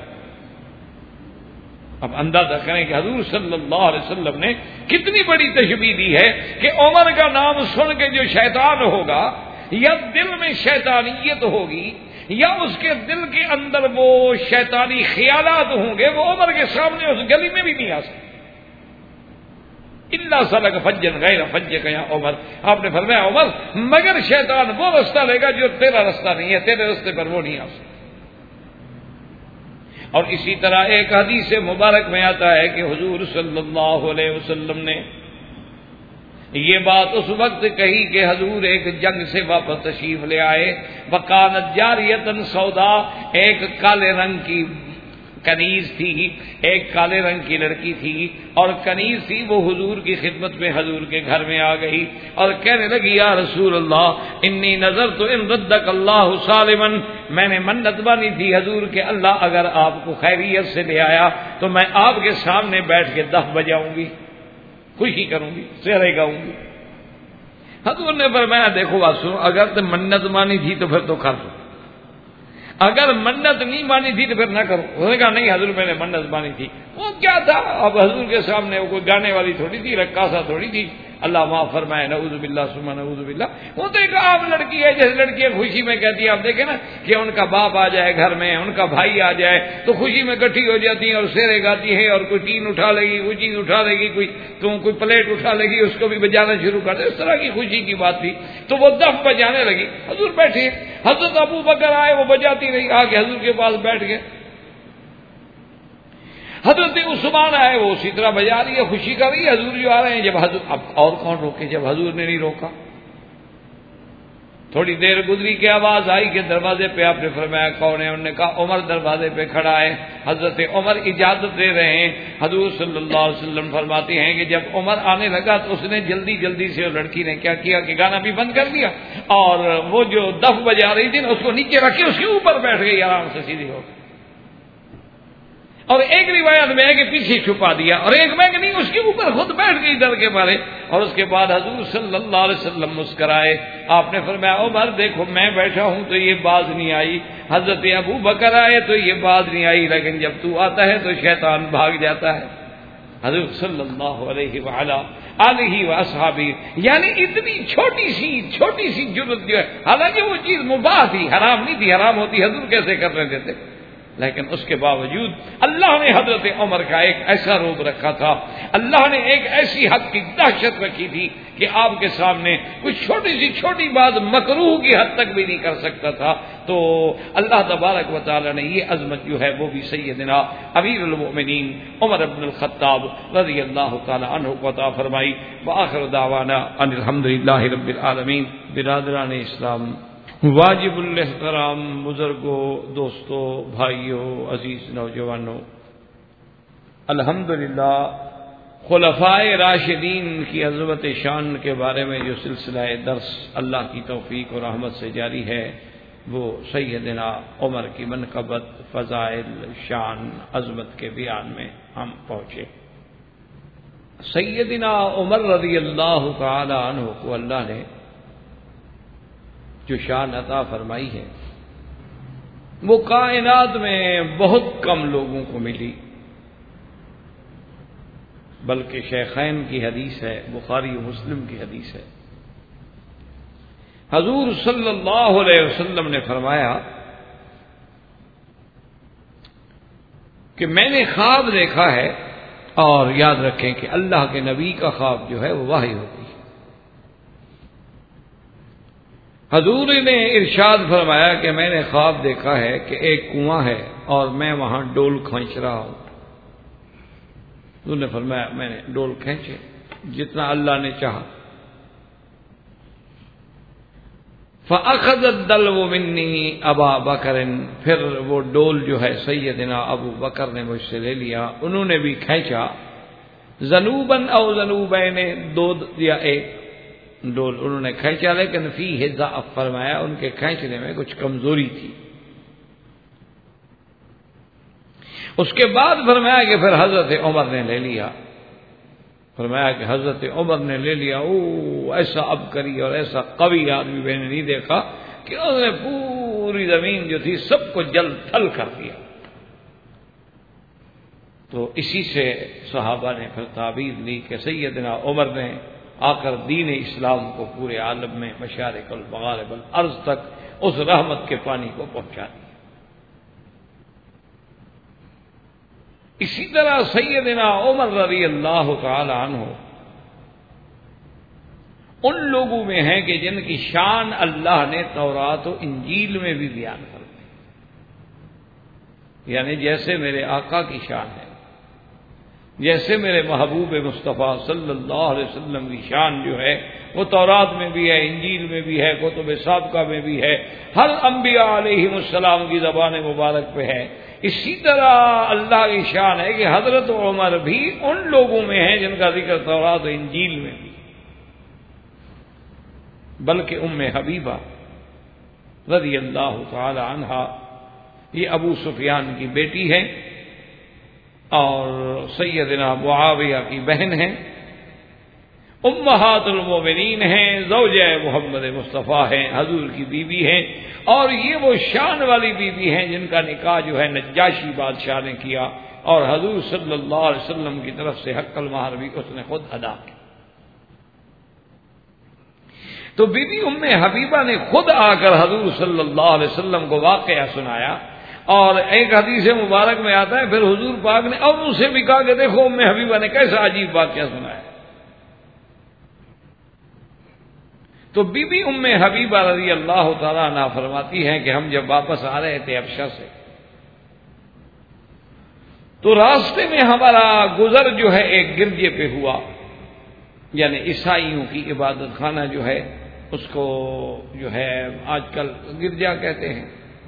اب اندازہ کریں کہ حضور صلی اللہ علیہ وسلم نے کتنی بڑی تشبیہ دی ہے کہ عمر کا نام سن کے جو شیطان ہوگا یا دل میں شیطانیت ہوگی یا اس کے دل کے اندر وہ شیطانی خیالات ہوں گے، وہ عمر کے سامنے اس گلی میں بھی نہیں آ سکتے. الا سلک فجا غیر فجک یا عمر، آپ نے فرمایا عمر مگر شیطان وہ رستہ لے گا جو تیرا رستہ نہیں ہے، تیرے رستے پر وہ نہیں آ سکتا. اور اسی طرح ایک حدیث مبارک میں آتا ہے کہ حضور صلی اللہ علیہ وسلم نے یہ بات اس وقت کہی کہ حضور ایک جنگ سے واپس تشریف لے آئے. وکانت جاریۃ سودا، ایک کالے رنگ کی کنیز تھی، ایک کالے رنگ کی لڑکی تھی اور کنیز تھی، وہ حضور کی خدمت میں حضور کے گھر میں آ گئی اور کہنے لگی یا رسول اللہ انی نذرت ان ردک اللہ سالما، میں نے منت مانی تھی حضور کہ اللہ اگر آپ کو خیریت سے لے آیا تو میں آپ کے سامنے بیٹھ کے دف بجاؤں گی، خوشی کروں گی، سحرے گاؤں گی. حضور نے فرمایا دیکھو بات سنو، اگر تو منت مانی تھی تو پھر تو کر دو، اگر منت نہیں مانی تھی تو پھر نہ کرو. انہوں نے کہا نہیں حضور میں نے منت مانی تھی. وہ کیا تھا؟ اب حضور کے سامنے وہ کوئی گانے والی تھوڑی تھی، رقاصہ تھوڑی تھی. اللہ معاف فرمائے، نعوذ باللہ ثم نعوذ باللہ. وہ تو ایک عام لڑکی ہے، جیسے لڑکیاں خوشی میں کہتی ہیں، آپ دیکھیں نا کہ ان کا باپ آ جائے گھر میں، ان کا بھائی آ جائے تو خوشی میں اکٹھی ہو جاتی ہیں اور سیرے گاتی ہیں، اور کوئی ٹین اٹھا لے گی، کوئی چیز اٹھا لے گی، کوئی پلیٹ اٹھا لے گی، اس کو بھی بجانا شروع کر دے. اس طرح کی خوشی کی بات تھی. تو وہ دف بجانے لگی. حضور بیٹھے، حضرت ابو بکر آئے، وہ بجاتی رہی، آ کے حضور کے پاس بیٹھ گئے. حضرت عثمان آئے، وہ اسی طرح بجا رہی ہے، خوشی کر رہی ہے. حضور جو آ رہے ہیں، جب حضور اب اور کون روکے جب حضور نے نہیں روکا. تھوڑی دیر گزری کہ آواز آئی کہ دروازے پہ. آپ نے فرمایا کون ہے؟ انہوں نے کہا عمر دروازے پہ کھڑا ہے. حضرت عمر اجازت دے رہے ہیں. حضور صلی اللہ علیہ وسلم فرماتے ہیں کہ جب عمر آنے لگا تو اس نے جلدی جلدی سے لڑکی نے کیا کیا کہ گانا بھی بند کر دیا اور وہ جو دف بجا رہی تھی نا اس کو نیچے رکھ کے اس کے اوپر بیٹھ گئی آرام سے سیدھی ہو. اور ایک روایت میں ہے کہ پیچھے چھپا دیا، اور ایک میں کہ نہیں اس کے اوپر خود بیٹھ گئی ڈر کے مارے. اور اس کے بعد حضور صلی اللہ علیہ وسلم مسکرائے. آپ نے فرمایا عمر دیکھو میں بیٹھا ہوں تو یہ باز نہیں آئی، حضرت ابو بکر آئے تو یہ باز نہیں آئی، لیکن جب تو آتا ہے تو شیطان بھاگ جاتا ہے. حضور صلی اللہ علیہ وآلہ واصحابہ، یعنی اتنی چھوٹی سی جرت جو ہے، حالانکہ وہ چیز مباح تھی، حرام نہیں تھی. حرام ہوتی حضور کیسے کرنے دیتے؟ لیکن اس کے باوجود اللہ نے حضرت عمر کا ایک ایسا روب رکھا تھا، اللہ نے ایک ایسی حد کی دہشت رکھی تھی کہ آپ کے سامنے کچھ چھوٹی بات مکروہ کی حد تک بھی نہیں کر سکتا تھا. تو اللہ تبارک و تعالی نے یہ عظمت جو ہے وہ بھی سیدنا امیر المؤمنین عمر بن الخطاب رضی اللہ تعالی عنہ کو عطا فرمائی. وآخر دعوانا ان الحمدللہ رب العالمین. برادران اسلام، واجب الاحترام بزرگوں، دوستوں، بھائیوں، عزیز نوجوانوں، الحمدللہ خلفائے راشدین کی عظمت شان کے بارے میں جو سلسلہ درس اللہ کی توفیق اور رحمت سے جاری ہے وہ سیدنا عمر کی منقبت، فضائل، شان، عظمت کے بیان میں ہم پہنچے. سیدنا عمر رضی اللہ تعالی عنہ کو اللہ نے جو شان عطا فرمائی ہے وہ کائنات میں بہت کم لوگوں کو ملی، بلکہ شیخین کی حدیث ہے، بخاری و مسلم کی حدیث ہے. حضور صلی اللہ علیہ وسلم نے فرمایا کہ میں نے خواب دیکھا ہے اور یاد رکھیں کہ اللہ کے نبی کا خواب جو ہے وہ وحی ہوتی ہے۔ حضور نے ارشاد فرمایا کہ میں نے خواب دیکھا ہے کہ ایک کنواں ہے اور میں وہاں ڈول کھینچ رہا ہوں۔ حضور نے فرمایا میں نے ڈول کھینچے جتنا اللہ نے چاہا۔ فَأَخَذَ الدَّلْوُ مِنِّي أَبَا بَكْرٍ، پھر وہ ڈول جو ہے سیدنا ابو بکر نے مجھ سے لے لیا، انہوں نے بھی کھینچا، ذنوباً او ذنوبین، دو یا ایک ڈول انہوں نے کھینچا، لیکن فیہ ضعف، فرمایا ان کے کھینچنے میں کچھ کمزوری تھی۔ اس کے بعد فرمایا کہ پھر حضرت عمر نے لے لیا، فرمایا کہ حضرت عمر نے لے لیا۔ ایسا عبقری اور ایسا قوی آدمی میں نے نہیں دیکھا کہ اس نے پوری زمین جو تھی سب کو جل تھل کر دیا۔ تو اسی سے صحابہ نے پھر تعبیر لی کہ سیدنا عمر نے آ کر دین اسلام کو پورے عالم میں مشارق المغارب الارض تک اس رحمت کے پانی کو پہنچا دیا۔ اسی طرح سیدنا عمر رضی اللہ تعالی عنہ ان لوگوں میں ہیں کہ جن کی شان اللہ نے تورات و انجیل میں بھی بیان کر دی، یعنی جیسے میرے آقا کی شان ہے، جیسے میرے محبوب مصطفیٰ صلی اللہ علیہ وسلم کی شان جو ہے وہ تورات میں بھی ہے، انجیل میں بھی ہے، کتب سابقہ میں بھی ہے، ہر انبیاء علیہم السلام کی زبان مبارک پہ ہے۔ اسی طرح اللہ کی شان ہے کہ حضرت عمر بھی ان لوگوں میں ہیں جن کا ذکر تورات و انجیل میں بھی، بلکہ ام حبیبہ رضی اللہ تعالی عنہا یہ ابو سفیان کی بیٹی ہے اور سیدنا معاویہ کی بہن ہیں، امہات المومنین ہیں، زوجہ محمد مصطفیٰ ہیں، حضور کی بیوی ہیں، اور یہ وہ شان والی بیوی ہیں جن کا نکاح جو ہے نجاشی بادشاہ نے کیا اور حضور صلی اللہ علیہ وسلم کی طرف سے حق المہر بھی اس نے خود ادا کیا۔ تو بی بی ام حبیبہ نے خود آ کر حضور صلی اللہ علیہ وسلم کو واقعہ سنایا، اور ایک حدیث مبارک میں آتا ہے پھر حضور پاک نے اب اسے بھی کہا کہ دیکھو ام حبیبہ نے کیسا عجیب واقعہ سنایا۔ تو بی بی ام حبیبہ رضی اللہ تعالیٰ عنہ فرماتی ہیں کہ ہم جب واپس آ رہے تھے حبشہ سے تو راستے میں ہمارا گزر جو ہے ایک گرجے پہ ہوا، یعنی عیسائیوں کی عبادت خانہ جو ہے اس کو جو ہے آج کل گرجا کہتے ہیں،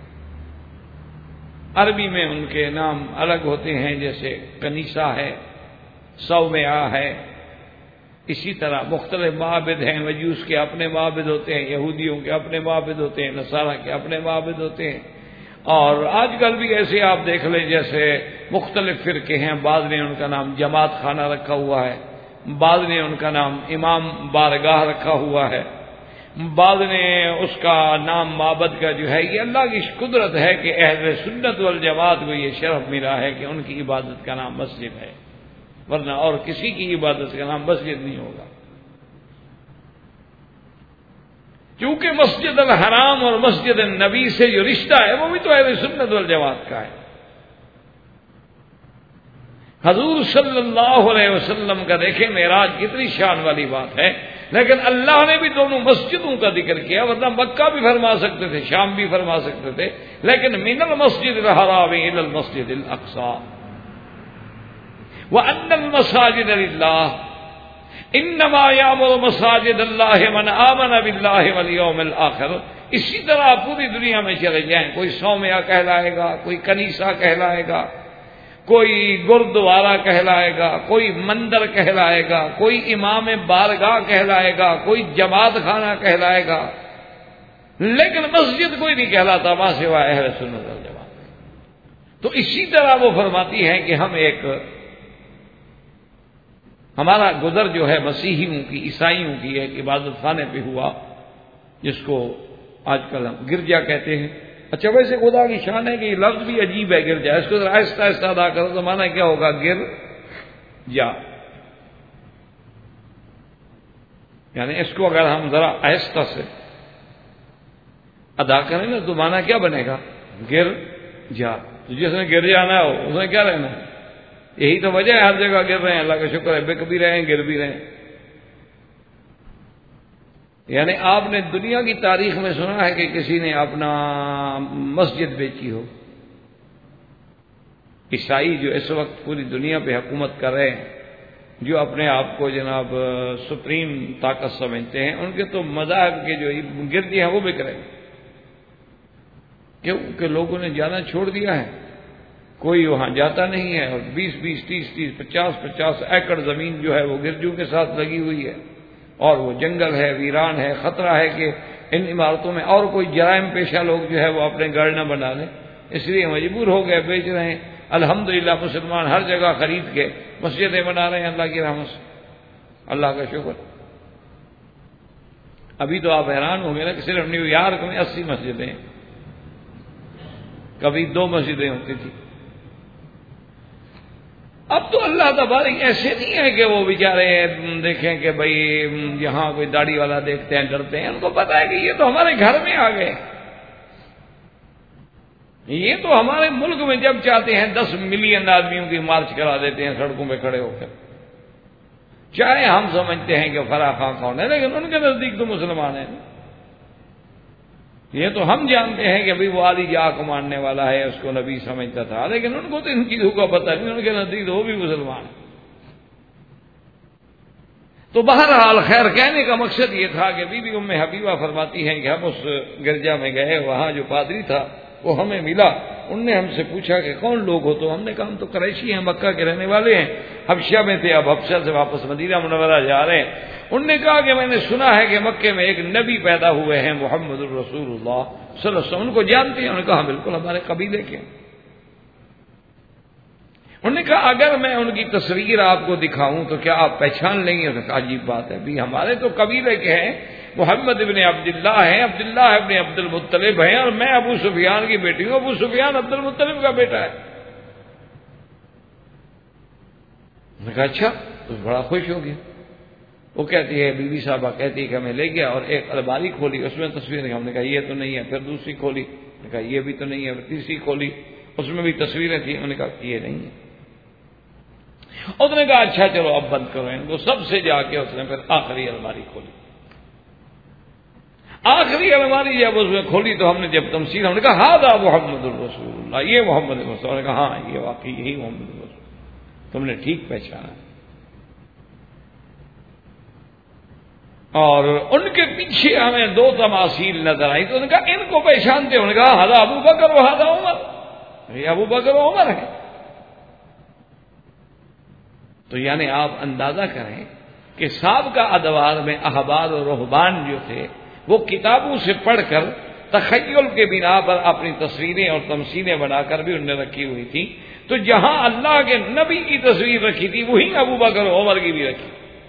عربی میں ان کے نام الگ ہوتے ہیں، جیسے کنیسہ ہے، صومعہ ہے، اسی طرح مختلف معابد ہیں، مجوس کے اپنے معابد ہوتے ہیں، یہودیوں کے اپنے معابد ہوتے ہیں، نصارہ کے اپنے معابد ہوتے ہیں، اور آج کل بھی ایسے آپ دیکھ لیں جیسے مختلف فرقے ہیں، بعض نے ان کا نام جماعت خانہ رکھا ہوا ہے، بعض نے ان کا نام امام بارگاہ رکھا ہوا ہے، بعض نے اس کا نام معبد کا جو ہے، یہ اللہ کی قدرت ہے کہ اہل سنت والجماعت کو یہ شرف ملا ہے کہ ان کی عبادت کا نام مسجد ہے، ورنہ اور کسی کی عبادت کا نام مسجد نہیں ہوگا، کیونکہ مسجد الحرام اور مسجد النبی سے جو رشتہ ہے وہ بھی تو اہل سنت والجماعت کا ہے۔ حضور صلی اللہ علیہ وسلم کا دیکھیں معراج کتنی شان والی بات ہے، لیکن اللہ نے بھی دونوں مسجدوں کا ذکر کیا، ورنہ مکہ بھی فرما سکتے تھے، شام بھی فرما سکتے تھے، لیکن من المسجد الحرام الى المسجد الاقصى وان المساجد للہ انما یعمر مساجد اللہ من آمن باللہ والیوم الآخر۔ اسی طرح پوری دنیا میں چلے جائیں، کوئی صومعہ کہلائے گا، کوئی کنیسہ کہلائے گا، کوئی گردوارہ کہلائے گا، کوئی مندر کہلائے گا، کوئی امام بارگاہ کہلائے گا، کوئی جماعت خانہ کہلائے گا، لیکن مسجد کوئی نہیں کہلاتا وہاں سوائے اہل سنت والجماعت۔ تو اسی طرح وہ فرماتی ہیں کہ ہم ہمارا گزر جو ہے مسیحیوں کی، عیسائیوں کی ایک عبادت خانے پہ ہوا جس کو آج کل ہم گرجا کہتے ہیں۔ اچھا ویسے خدا کی شان ہے کہ یہ لفظ بھی عجیب ہے گرجا، اس کو ذرا آہستہ آہستہ ادا کرو تو مانا کیا ہوگا؟ گر جا، یعنی اس کو اگر ہم ذرا آہستہ سے ادا کریں نا تو مانا کیا بنے گا؟ گر جا۔ تو جس نے گر جانا ہو اس نے کیا رہنا ہے؟ یہی تو وجہ ہے ہر جگہ گر رہے ہیں، اللہ کا شکر ہے بک بھی رہے ہیں گر بھی رہے ہیں۔ یعنی آپ نے دنیا کی تاریخ میں سنا ہے کہ کسی نے اپنا مسجد بیچی ہو؟ عیسائی جو اس وقت پوری دنیا پہ حکومت کر رہے ہیں، جو اپنے آپ کو جناب سپریم طاقت سمجھتے ہیں، ان کے تو مذاہب کے جو گردی ہیں وہ بک رہے ہیں۔ کیوں کہ لوگوں نے جانا چھوڑ دیا ہے، کوئی وہاں جاتا نہیں ہے، اور 20-20 30-30 50-50 ایکڑ زمین جو ہے وہ گرجوں کے ساتھ لگی ہوئی ہے، اور وہ جنگل ہے، ویران ہے، خطرہ ہے کہ ان عمارتوں میں اور کوئی جرائم پیشہ لوگ جو ہے وہ اپنے گھر نہ بنا لیں، اس لیے مجبور ہو گئے بیچ رہے ہیں۔ الحمدللہ مسلمان ہر جگہ خرید کے مسجدیں بنا رہے ہیں اللہ کی رحمت سے، اللہ کا شکر۔ ابھی تو آپ حیران ہوں گے نا کہ صرف نیو یارک میں 80 مسجدیں ہیں، کبھی 2 مسجدیں ہوتی تھی۔ اب تو اللہ تبارک ایسے نہیں ہے کہ وہ بیچارے دیکھیں کہ بھئی یہاں کوئی داڑھی والا دیکھتے ہیں ڈرتے ہیں، ان کو پتا ہے کہ یہ تو ہمارے گھر میں آ گئے، یہ تو ہمارے ملک میں جب چاہتے ہیں 10 ملین آدمیوں کی مارچ کرا دیتے ہیں سڑکوں پہ کھڑے ہو کر، چاہے ہم سمجھتے ہیں کہ فرح خان کون ہے، لیکن ان کے نزدیک تو مسلمان ہیں۔ یہ تو ہم جانتے ہیں کہ بھئی وہ علی جا کو ماننے والا ہے، اس کو نبی سمجھتا تھا، لیکن ان کو تو ان چیزوں کا پتہ نہیں، ان کے نزدیک وہ بھی مسلمان ہے۔ تو بہرحال خیر کہنے کا مقصد یہ تھا کہ بی بی ام حبیبہ فرماتی ہیں کہ ہم اس گرجا میں گئے، وہاں جو پادری تھا وہ ہمیں ملا، ان نے ہم سے پوچھا کہ کون لوگ ہو؟ تو ہم نے کہا ہم تو قریشی ہیں، مکہ کے رہنے والے ہیں، حبشہ میں تھے، اب حبشہ سے واپس مدینہ منورہ جا رہے ہیں۔ انہوں نے کہا کہ میں نے سنا ہے کہ مکے میں ایک نبی پیدا ہوئے ہیں محمد الرسول اللہ صلی اللہ علیہ وسلم، ان کو جانتے ہیں؟ انہوں نے کہا بالکل ہمارے قبیلے کے۔ انہوں نے کہا اگر میں ان کی تصویر آپ کو دکھاؤں تو کیا آپ پہچان لیں گے؟ تو عجیب بات ہے، بھی ہمارے تو قبیلے کے ہیں، محمد ابن عبداللہ ہیں، عبداللہ ابن عبد المطلب ہیں، اور میں ابو سفیان کی بیٹی ہوں، ابو سفیان عبد المطلب کا بیٹا ہے۔ میں نے کہا اچھا، تو بڑا خوش ہو گیا۔ وہ کہتی ہے، بی بی صاحبہ کہتی ہے کہ ہمیں لے گیا اور ایک الماری کھولی، اس میں تصویریں، ہم نے کہا یہ تو نہیں ہے، پھر دوسری کھولی، نے کہا یہ بھی تو نہیں ہے، پھر تیسری کھولی، اس میں بھی تصویریں تھیں، انہوں نے کہا یہ نہیں ہے۔ اس نے کہا اچھا چلو اب بند کرو ان کو، سب سے جا کے اس نے پھر آخری الماری کھولی۔ آخری الماری جب اس میں کھولی تو ہم نے جب تمثیل، ہم نے کہا ہذا محمد الرسول اللہ، یہ محمد الرسول اللہ، نے کہا ہاں یہ واقعی یہی محمد الرسول، تم نے ٹھیک پہچانا۔ اور ان کے پیچھے ہمیں 2 تماثیل نظر آئی، تو انہوں نے کہا ان کو پہچانتے؟ انہوں نے کہا ہذا ابو بکر و ہذا عمر، یہ ابو بکر و عمر ہے۔ تو یعنی آپ اندازہ کریں کہ سابقہ ادوار میں احبار و رہبان جو تھے وہ کتابوں سے پڑھ کر تخیل کے بنا پر اپنی تصویریں اور تمثیلیں بنا کر بھی انہوں نے رکھی ہوئی تھی، تو جہاں اللہ کے نبی کی تصویر رکھی تھی وہیں ابو بکر و عمر کی بھی رکھی۔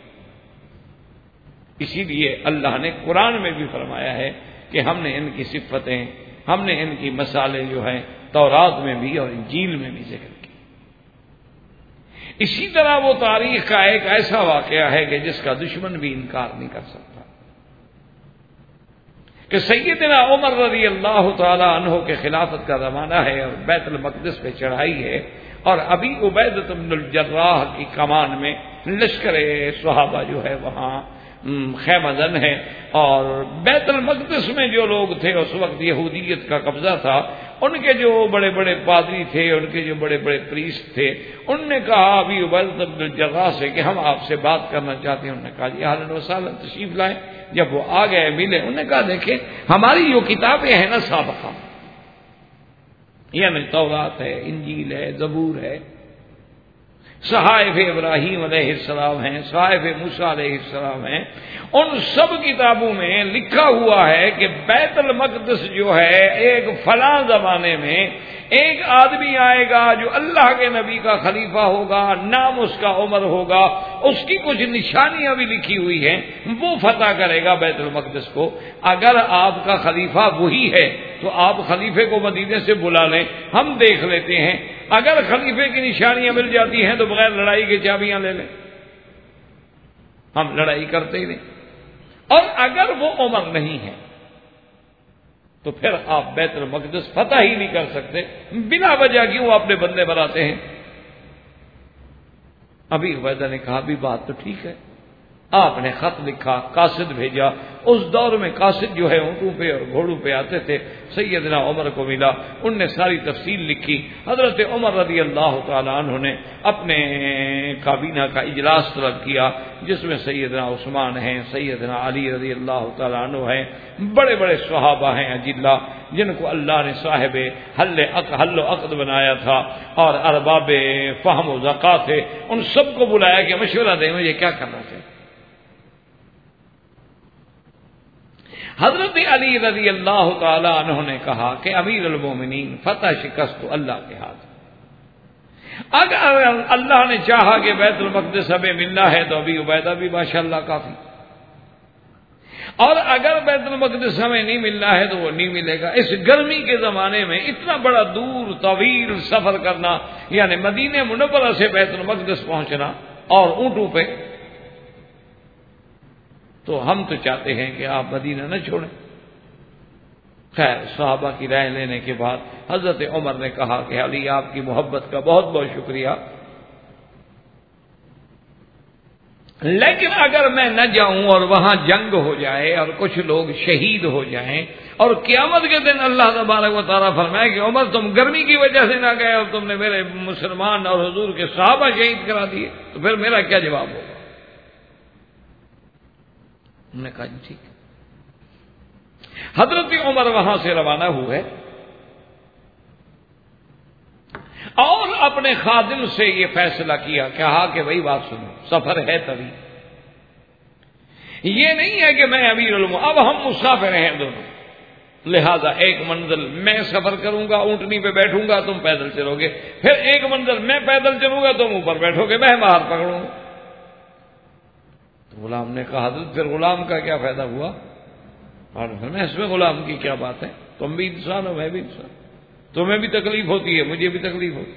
اسی لیے اللہ نے قرآن میں بھی فرمایا ہے کہ ہم نے ان کی صفتیں، ہم نے ان کی مثالیں جو ہیں تورات میں بھی اور انجیل میں بھی ذکر کی۔ اسی طرح وہ تاریخ کا ایک ایسا واقعہ ہے کہ جس کا دشمن بھی انکار نہیں کر سکتا کہ سیدنا عمر رضی اللہ تعالی عنہ کے خلافت کا زمانہ ہے اور بیت المقدس پہ چڑھائی ہے، اور ابھی عبیدۃ بن الجراح کی کمان میں لشکر صحابہ جو ہے وہاں خیمہ زن ہے، اور بیت المقدس میں جو لوگ تھے اس وقت یہودیت کا قبضہ تھا، ان کے جو بڑے بڑے پادری تھے، ان کے جو بڑے بڑے پریسٹ تھے، انہوں نے کہا ابھی عبیدۃ بن الجراح سے کہ ہم آپ سے بات کرنا چاہتے ہیں۔ انہوں نے کہا جی اہلا وسہلا، تشریف لائیں۔ جب وہ آ گئے ملے، انہوں نے کہا دیکھیں ہماری جو کتابیں ہیں نا سابقہ، یعنی تورات ہے، انجیل ہے، زبور ہے، صحائف ابراہیم علیہ السلام ہیں، صحائف موسیٰ علیہ السلام ہیں، ان سب کتابوں میں لکھا ہوا ہے کہ بیت المقدس جو ہے ایک فلاں زمانے میں ایک آدمی آئے گا جو اللہ کے نبی کا خلیفہ ہوگا، نام اس کا عمر ہوگا، اس کی کچھ نشانیاں بھی لکھی ہوئی ہیں، وہ فتح کرے گا بیت المقدس کو۔ اگر آپ کا خلیفہ وہی ہے تو آپ خلیفے کو مدینے سے بلا لیں، ہم دیکھ لیتے ہیں، اگر خلیفے کی نشانیاں مل جاتی ہیں تو بغیر لڑائی کے چابیاں لے لیں، ہم لڑائی کرتے ہی نہیں، اور اگر وہ عمر نہیں ہے تو پھر آپ بیت المقدس فتح ہی نہیں کر سکتے، بلا وجہ کیوں اپنے بندے بناتے ہیں؟ ابی عبیدہ نے کہا بھی بات تو ٹھیک ہے. آپ نے خط لکھا، قاصد بھیجا. اس دور میں قاصد جو ہے اونٹوں پہ اور گھوڑوں پہ آتے تھے. سیدنا عمر کو ملا، ان نے ساری تفصیل لکھی. حضرت عمر رضی اللہ تعالیٰ عنہ نے اپنے کابینہ کا اجلاس طلب کیا، جس میں سیدنا عثمان ہیں، سیدنا علی رضی اللہ تعالیٰ عنہ ہیں، بڑے بڑے صحابہ ہیں اجلہ، جن کو اللہ نے صاحب حل و عقد بنایا تھا اور ارباب فہم و ذکا تھے. ان سب کو بلایا کہ مشورہ دیں مجھے کیا کرنا چاہیے. حضرت علی رضی اللہ تعالی عنہ نے کہا کہ امیر المومنین، فتح شکست تو اللہ کے ہاتھ. اگر اللہ نے چاہا کہ بیت المقدس ہمیں ملنا ہے تو ابی عبیدہ بھی ماشاءاللہ کافی، اور اگر بیت المقدس ہمیں نہیں ملنا ہے تو وہ نہیں ملے گا. اس گرمی کے زمانے میں اتنا بڑا دور طویل سفر کرنا، یعنی مدینہ منورہ سے بیت المقدس پہنچنا اور اونٹوں پہ، تو ہم تو چاہتے ہیں کہ آپ مدینہ نہ چھوڑیں. خیر، صحابہ کی رائے لینے کے بعد حضرت عمر نے کہا کہ علی آپ کی محبت کا بہت بہت شکریہ، لیکن اگر میں نہ جاؤں اور وہاں جنگ ہو جائے اور کچھ لوگ شہید ہو جائیں اور قیامت کے دن اللہ تبارک و تعالیٰ فرمائے کہ عمر تم گرمی کی وجہ سے نہ گئے اور تم نے میرے مسلمان اور حضور کے صحابہ شہید کرا دیے، تو پھر میرا کیا جواب ہوگا؟ انہوں نے کہا جی ٹھیک. حضرت عمر وہاں سے روانہ ہوئے اور اپنے خادم سے یہ فیصلہ کیا، کہا کہ بھائی بات سنو، سفر ہے طویل، یہ نہیں ہے کہ میں امیر المومنین، اب ہم مسافر ہیں دونوں، لہذا ایک منزل میں سفر کروں گا، اونٹنی پہ بیٹھوں گا، تم پیدل چلو گے، پھر ایک منزل میں پیدل چلوں گا، تم اوپر بیٹھو گے، میں باہر پکڑوں گا. غلام نے کہا حضرت پھر غلام کا کیا فائدہ ہوا؟ اور اس میں غلام کی کیا بات ہے، تم بھی انسان ہو میں بھی انسان، تمہیں بھی تکلیف ہوتی ہے مجھے بھی تکلیف ہوتی ہے.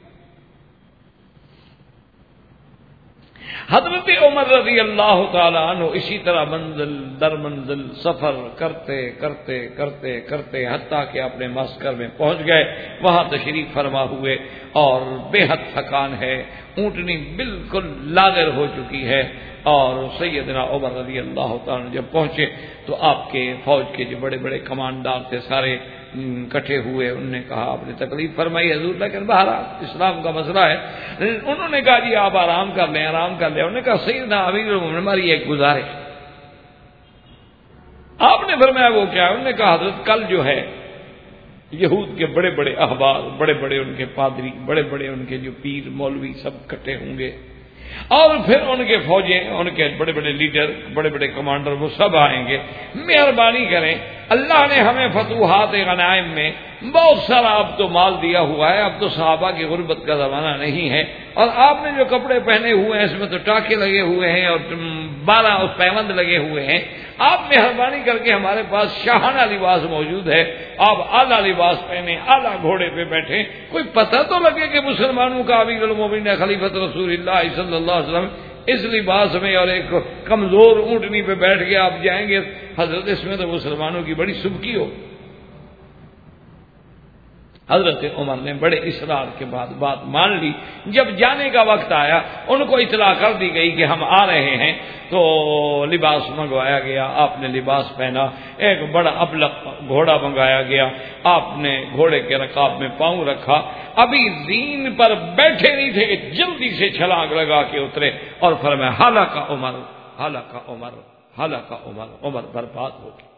حضرت عمر رضی اللہ تعالی عنہ اسی طرح منزل در منزل سفر کرتے کرتے کرتے کرتے حتیٰ کہ اپنے معسکر میں پہنچ گئے، وہاں تشریف فرما ہوئے اور بے حد تھکان ہے، اونٹنی بالکل لاغر ہو چکی ہے. اور سیدنا عمر رضی اللہ تعالیٰ عنہ جب پہنچے تو آپ کے فوج کے جو بڑے بڑے کمانڈار تھے سارے کٹھے ہوئے. انہوں نے کہا آپ نے تکلیف فرمائی حضور، لیکن بہرحال اسلام کا مسئلہ ہے. انہوں نے کہا جی آپ آرام کر لیں آرام کر لیں. انہوں نے کہا سیدنا امیر المومنین ہماری ایک گزارش. آپ نے فرمایا وہ کیا؟ انہوں نے کہا حضرت کل جو ہے یہود کے بڑے بڑے احبار، بڑے بڑے ان کے پادری، بڑے بڑے ان کے جو پیر مولوی سب کٹھے ہوں گے، اور پھر ان کے فوجیں، ان کے بڑے بڑے لیڈر، بڑے بڑے کمانڈر وہ سب آئیں گے. مہربانی کریں، اللہ نے ہمیں فتوحات غنائم میں بہت سارا اب تو مال دیا ہوا ہے، اب تو صحابہ کی غربت کا زمانہ نہیں ہے، اور آپ نے جو کپڑے پہنے ہوئے ہیں اس میں تو ٹاکے لگے ہوئے ہیں اور 12 پیوند لگے ہوئے ہیں. آپ مہربانی کر کے ہمارے پاس شاہانہ لباس موجود ہے، آپ اعلیٰ لباس پہنے، اعلیٰ گھوڑے پہ بیٹھیں، کوئی پتہ تو لگے کہ مسلمانوں کا امیر المومنین خلیفۃ رسول اللہ صلی اللہ علیہ وسلم اس لباس میں اور ایک کمزور اونٹنی پہ بیٹھ کے آپ جائیں گے. حضرت اس میں تو مسلمانوں کی بڑی سبکی ہو. حضرت عمر نے بڑے اصرار کے بعد بات مان لی. جب جانے کا وقت آیا ان کو اطلاع کر دی گئی کہ ہم آ رہے ہیں، تو لباس منگوایا گیا. آپ نے لباس پہنا، ایک بڑا ابلق گھوڑا منگایا گیا. آپ نے گھوڑے کے رکاب میں پاؤں رکھا، ابھی زین پر بیٹھے نہیں تھے کہ جلدی سے چھلانگ لگا کے اترے اور فرمایا ہلاک عمر، ہلاک عمر، ہلاک عمر، عمر برباد ہو گیا.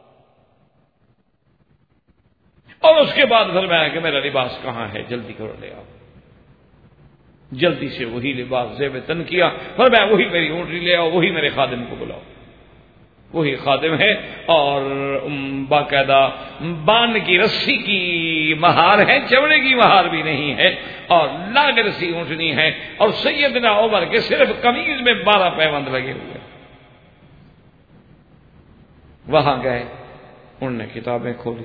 اور اس کے بعد فرمایا کہ میرا لباس کہاں ہے، جلدی کرو لے آؤ. جلدی سے وہی لباس زیب تن کیا، فرمایا وہی میری اونٹنی لے آؤ، وہی میرے خادم کو بلاؤ. وہی خادم ہے اور باقاعدہ بان کی رسی کی مہار ہے، چمڑے کی مہار بھی نہیں ہے، اور لاغر سی اونٹنی ہے، اور سیدنا عمر کے صرف قمیض میں 12 پیوند لگے ہوئے. وہاں گئے، انہوں نے کتابیں کھولی،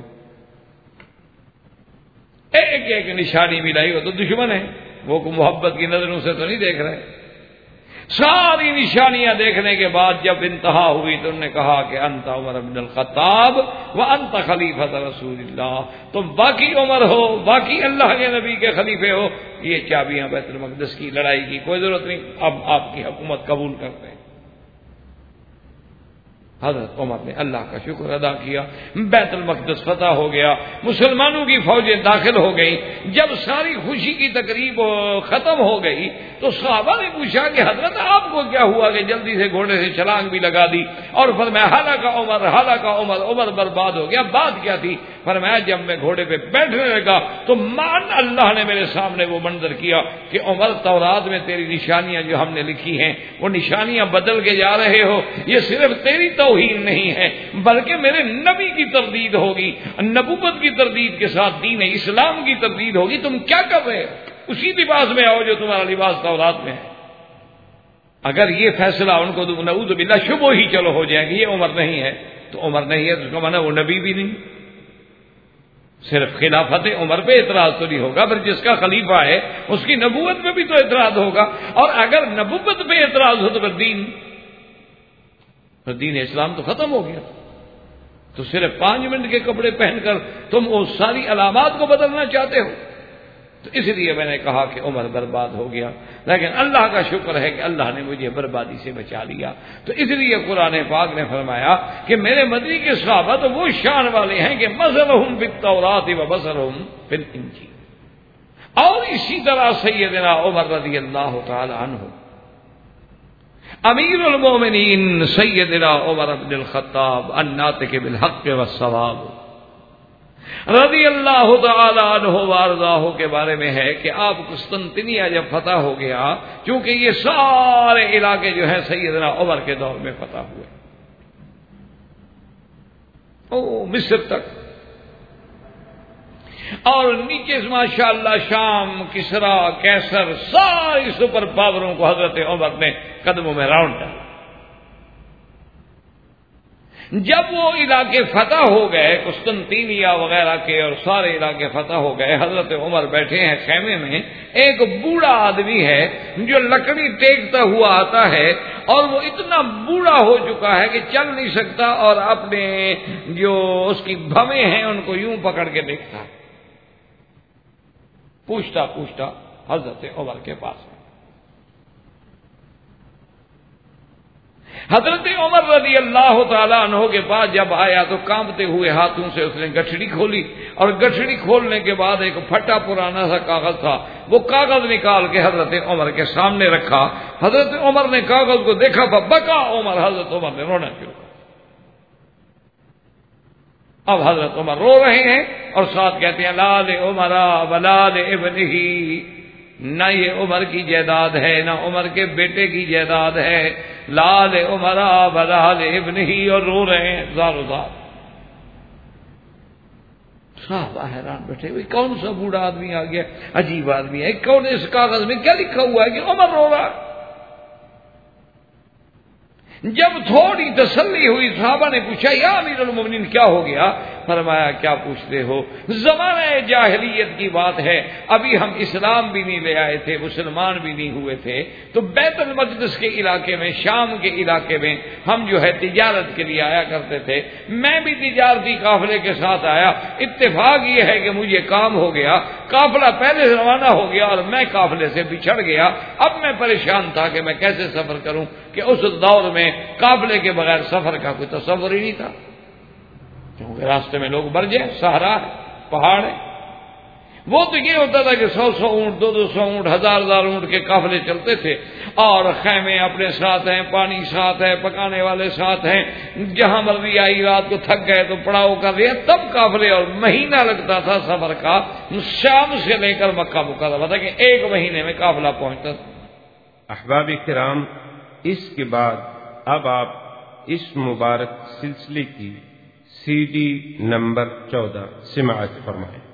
ایک ایک نشانی ملائی. وہ تو دشمن ہے، وہ کو محبت کی نظروں سے تو نہیں دیکھ رہے. ساری نشانیاں دیکھنے کے بعد جب انتہا ہوئی تو انہوں نے کہا کہ انت عمر بن الخطاب وانت خلیفۃ رسول اللہ، تم باقی عمر ہو، باقی اللہ کے نبی کے خلیفے ہو، یہ چابیاں بیت المقدس کی لڑائی کی کوئی ضرورت نہیں، اب آپ کی حکومت قبول کرتے ہیں۔ حضرت عمر نے اللہ کا شکر ادا کیا، بیت المقدس فتح ہو گیا، مسلمانوں کی فوجیں داخل ہو گئیں۔ جب ساری خوشی کی تقریب ختم ہو گئی تو صحابہ نے پوچھا کہ حضرت آپ کو کیا ہوا کہ جلدی سے گھوڑے سے چھلانگ بھی لگا دی اور فرمایا ہلاک عمر، ہلاک عمر، عمر برباد ہو گیا۔ بات کیا تھی؟ فرمایا جب میں گھوڑے پہ بیٹھنے لگا تو مان اللہ نے میرے سامنے وہ منظر کیا کہ عمر تورات میں تیری نشانیاں جو ہم نے لکھی ہیں وہ نشانیاں بدل کے جا رہے ہو، یہ صرف تیری توہین نہیں ہے بلکہ میرے نبی کی تردید ہوگی، نبوت کی تردید کے ساتھ دین اسلام کی تردید ہوگی۔ تم کیا کر رہے ہو؟ اسی لباس میں آؤ جو تمہارا لباس تورات میں ہے۔ اگر یہ فیصلہ ان کو نعوذ باللہ شبہ ہی چلو ہو جائے کہ یہ عمر نہیں ہے تو عمر نہیں ہے تو اس کا معنی وہ نبی بھی نہیں۔ صرف خلافت عمر پہ اعتراض تو نہیں ہوگا، پھر جس کا خلیفہ ہے اس کی نبوت پہ بھی تو اعتراض ہوگا، اور اگر نبوت پہ اعتراض ہو تو پھر دین اسلام تو ختم ہو گیا۔ تو صرف 5 منٹ کے کپڑے پہن کر تم وہ ساری علامات کو بدلنا چاہتے ہو؟ تو اس لیے میں نے کہا کہ عمر برباد ہو گیا، لیکن اللہ کا شکر ہے کہ اللہ نے مجھے بربادی سے بچا لیا۔ تو اس لیے قرآن پاک نے فرمایا کہ میرے مدنی کے صحابہ تو وہ شان والے ہیں کہ مثلہم بالتوراۃ وبصرہم بالانجیل۔ اور اسی طرح سیدنا عمر رضی اللہ تعالی عنہ، امیر المومنین سیدنا عمر بن الخطاب الناطق بالحق والصواب رضی اللہ تعالی عنہ وارضاہ کے بارے میں ہے کہ آپ قسطنطنیہ جب فتح ہو گیا، چونکہ یہ سارے علاقے جو ہیں سیدنا عمر کے دور میں فتح ہوئے، مصر تک، اور نیچے ماشاءاللہ شام، کسرا، کیسر، ساری سپر پاوروں کو حضرت عمر نے قدموں میں راؤنڈ ڈالا۔ جب وہ علاقے فتح ہو گئے، قسطنطینیہ وغیرہ کے اور سارے علاقے فتح ہو گئے، حضرت عمر بیٹھے ہیں خیمے میں، ایک بوڑھا آدمی ہے جو لکڑی ٹیکتا ہوا آتا ہے، اور وہ اتنا بوڑھا ہو چکا ہے کہ چل نہیں سکتا، اور اپنے جو اس کی بھویں ہیں ان کو یوں پکڑ کے دیکھتا ہے، پوچھتا پوچھتا حضرت عمر کے پاس ہے۔ حضرت عمر رضی اللہ تعالیٰ عنہ کے پاس جب آیا تو کانپتے ہوئے ہاتھوں سے اس نے گٹھڑی کھولی، اور گٹھڑی کھولنے کے بعد ایک پھٹا پرانا سا کاغذ تھا، وہ کاغذ نکال کے حضرت عمر کے سامنے رکھا۔ حضرت عمر نے کاغذ کو دیکھا، بکا عمر، حضرت عمر نے رونا شروع کیا۔ اب حضرت عمر رو رہے ہیں اور ساتھ کہتے ہیں لال عمر ولال ابنہ، نہ یہ عمر کی جائیداد ہے نہ عمر کے بیٹے کی جائیداد ہے، لال عمر ولال ابنہ، اور رو رہے ہیں زار و زار۔ صاحب حیران بیٹھے ہوئے، کون سا بوڑھا آدمی آ گیا، عجیب آدمی ہے، کون اس کاغذ میں کیا لکھا ہوا ہے کہ عمر رو رہا ہے؟ جب تھوڑی تسلی ہوئی صحابہ نے پوچھا یا امیر المومنین کیا ہو گیا؟ فرمایا کیا پوچھتے ہو، زمانہ جاہلیت کی بات ہے، ابھی ہم اسلام بھی نہیں لے آئے تھے، مسلمان بھی نہیں ہوئے تھے، تو بیت المقدس کے علاقے میں، شام کے علاقے میں ہم جو ہے تجارت کے لیے آیا کرتے تھے، میں بھی تجارتی قافلے کے ساتھ آیا، اتفاق یہ ہے کہ مجھے کام ہو گیا، قافلہ پہلے سے روانہ ہو گیا اور میں قافلے سے بچھڑ گیا، اب میں پریشان تھا کہ میں کیسے سفر کروں، کہ اس دور میں قافلے کے بغیر سفر کا کوئی تصور ہی نہیں تھا، کیونکہ راستے میں لوگ مر جائیں، صحرا ہے، پہاڑ ہے۔ وہ تو یہ ہوتا تھا کہ 100 اونٹ، 200 اونٹ، 1000 اونٹ کے قافلے چلتے تھے، اور خیمے اپنے ساتھ ہیں، پانی ساتھ ہے، پکانے والے ساتھ ہیں، جہاں مرضی آئی رات کو تھک گئے تو پڑاؤ کر دیا، تب قافلے، اور مہینہ لگتا تھا سفر کا، شام سے لے کر مکہ مکرمہ تھا کہ 1 مہینے میں قافلہ پہنچتا تھا۔ احباب کرام، اس کے بعد اب آپ اس مبارک سلسلے کی CD نمبر 14 سماعت فرمائیں۔